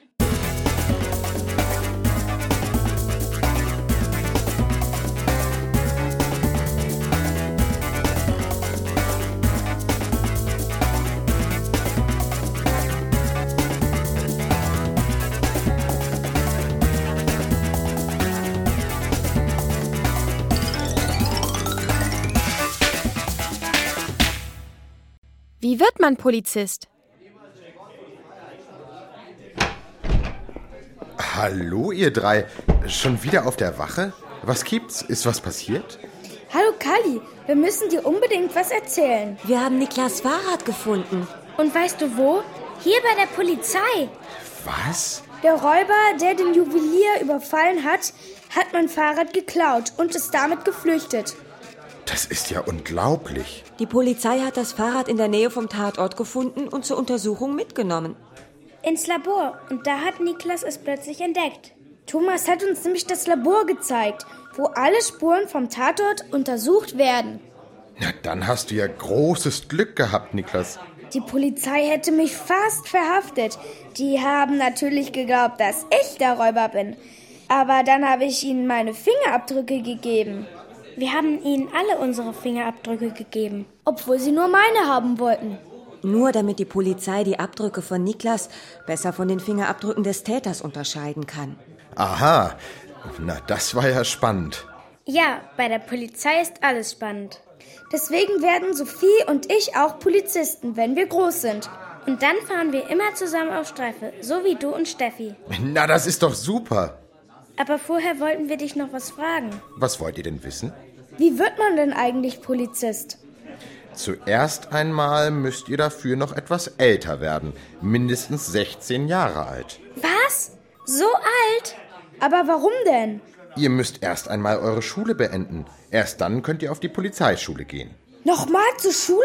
Wie wird man Polizist? Hallo, ihr drei. Schon wieder auf der Wache? Was gibt's? Ist was passiert? Hallo Kalli, wir müssen dir unbedingt was erzählen. Wir haben Niklas Fahrrad gefunden. Und weißt du wo? Hier bei der Polizei. Was? Der Räuber, der den Juwelier überfallen hat, hat mein Fahrrad geklaut und ist damit geflüchtet. Das ist ja unglaublich. Die Polizei hat das Fahrrad in der Nähe vom Tatort gefunden und zur Untersuchung mitgenommen. Ins Labor. Und da hat Niklas es plötzlich entdeckt. Thomas hat uns nämlich das Labor gezeigt, wo alle Spuren vom Tatort untersucht werden. Na, dann hast du ja großes Glück gehabt, Niklas. Die Polizei hätte mich fast verhaftet. Die haben natürlich geglaubt, dass ich der Räuber bin. Aber dann habe ich ihnen meine Fingerabdrücke gegeben. Wir haben ihnen alle unsere Fingerabdrücke gegeben. Obwohl sie nur meine haben wollten. Nur damit die Polizei die Abdrücke von Niklas besser von den Fingerabdrücken des Täters unterscheiden kann. Aha, na das war ja spannend. Ja, bei der Polizei ist alles spannend. Deswegen werden Sophie und ich auch Polizisten, wenn wir groß sind. Und dann fahren wir immer zusammen auf Streife, so wie du und Steffi. Na, das ist doch super. Aber vorher wollten wir dich noch was fragen. Was wollt ihr denn wissen? Wie wird man denn eigentlich Polizist? Zuerst einmal müsst ihr dafür noch etwas älter werden. Mindestens sechzehn Jahre alt. Was? So alt? Aber warum denn? Ihr müsst erst einmal eure Schule beenden. Erst dann könnt ihr auf die Polizeischule gehen. Nochmal zur Schule?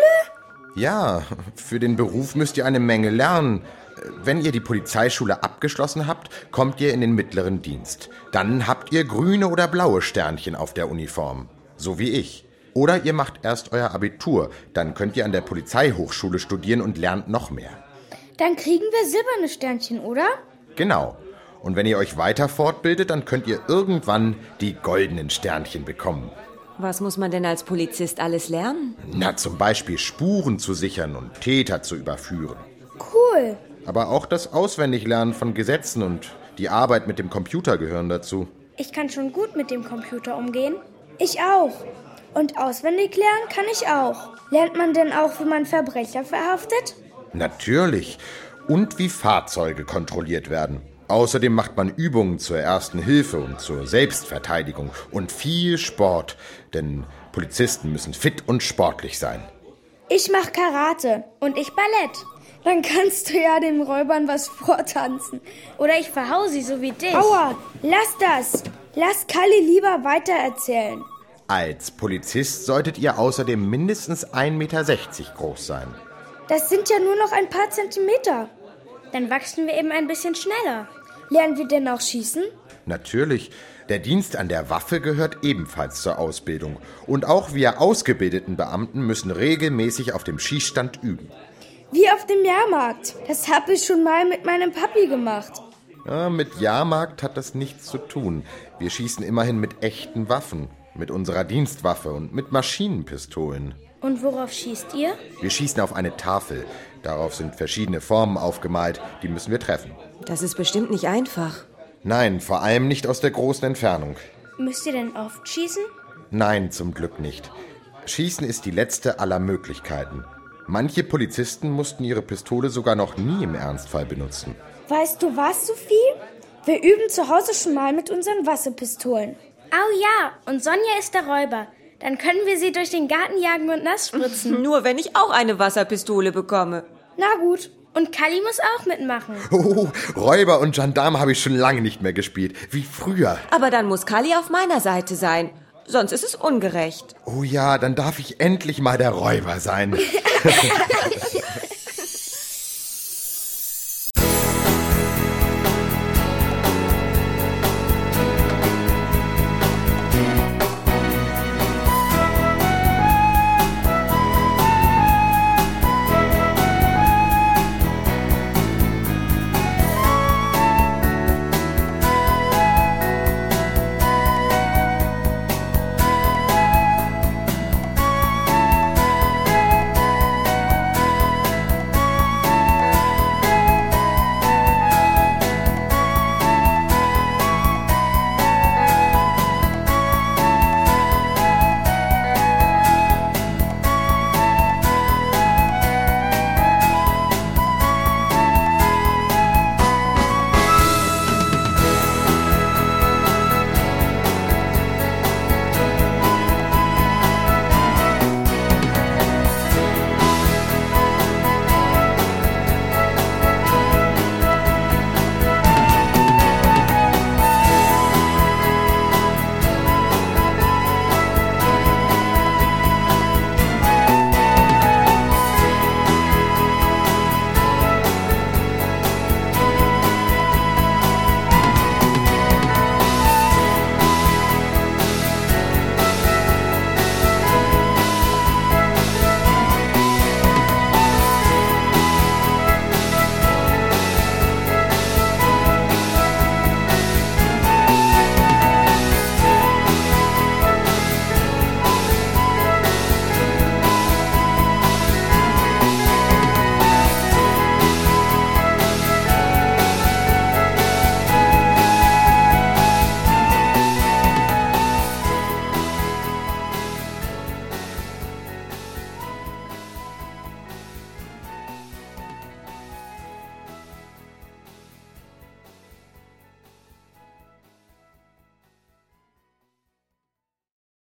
Ja, für den Beruf müsst ihr eine Menge lernen. Wenn ihr die Polizeischule abgeschlossen habt, kommt ihr in den mittleren Dienst. Dann habt ihr grüne oder blaue Sternchen auf der Uniform. So wie ich. Oder ihr macht erst euer Abitur. Dann könnt ihr an der Polizeihochschule studieren und lernt noch mehr. Dann kriegen wir silberne Sternchen, oder? Genau. Und wenn ihr euch weiter fortbildet, dann könnt ihr irgendwann die goldenen Sternchen bekommen. Was muss man denn als Polizist alles lernen? Na, zum Beispiel Spuren zu sichern und Täter zu überführen. Cool. Aber auch das Auswendiglernen von Gesetzen und die Arbeit mit dem Computer gehören dazu. Ich kann schon gut mit dem Computer umgehen. Ich auch. Und auswendig lernen kann ich auch. Lernt man denn auch, wie man Verbrecher verhaftet? Natürlich. Und wie Fahrzeuge kontrolliert werden. Außerdem macht man Übungen zur Ersten Hilfe und zur Selbstverteidigung und viel Sport, denn Polizisten müssen fit und sportlich sein. Ich mach Karate. Und ich Ballett. Dann kannst du ja den Räubern was vortanzen. Oder ich verhau sie, so wie dich. Aua, lass das. Lass Kalli lieber weitererzählen. Als Polizist solltet ihr außerdem mindestens ein Meter sechzig groß sein. Das sind ja nur noch ein paar Zentimeter. Dann wachsen wir eben ein bisschen schneller. Lernen wir denn auch schießen? Natürlich. Der Dienst an der Waffe gehört ebenfalls zur Ausbildung. Und auch wir ausgebildeten Beamten müssen regelmäßig auf dem Schießstand üben. Wie auf dem Jahrmarkt. Das habe ich schon mal mit meinem Papi gemacht. Ja, mit Jahrmarkt hat das nichts zu tun. Wir schießen immerhin mit echten Waffen. Mit unserer Dienstwaffe und mit Maschinenpistolen. Und worauf schießt ihr? Wir schießen auf eine Tafel. Darauf sind verschiedene Formen aufgemalt. Die müssen wir treffen. Das ist bestimmt nicht einfach. Nein, vor allem nicht aus der großen Entfernung. Müsst ihr denn oft schießen? Nein, zum Glück nicht. Schießen ist die letzte aller Möglichkeiten. Manche Polizisten mussten ihre Pistole sogar noch nie im Ernstfall benutzen. Weißt du was, Sophie? Wir üben zu Hause schon mal mit unseren Wasserpistolen. Oh ja, und Sonja ist der Räuber. Dann können wir sie durch den Garten jagen und nass spritzen. Nur wenn ich auch eine Wasserpistole bekomme. Na gut, Und Kalli muss auch mitmachen. Oh, Räuber und Gendarm habe ich schon lange nicht mehr gespielt. Wie früher. Aber dann muss Kalli auf meiner Seite sein. Sonst ist es ungerecht. Oh ja, dann darf ich endlich mal der Räuber sein.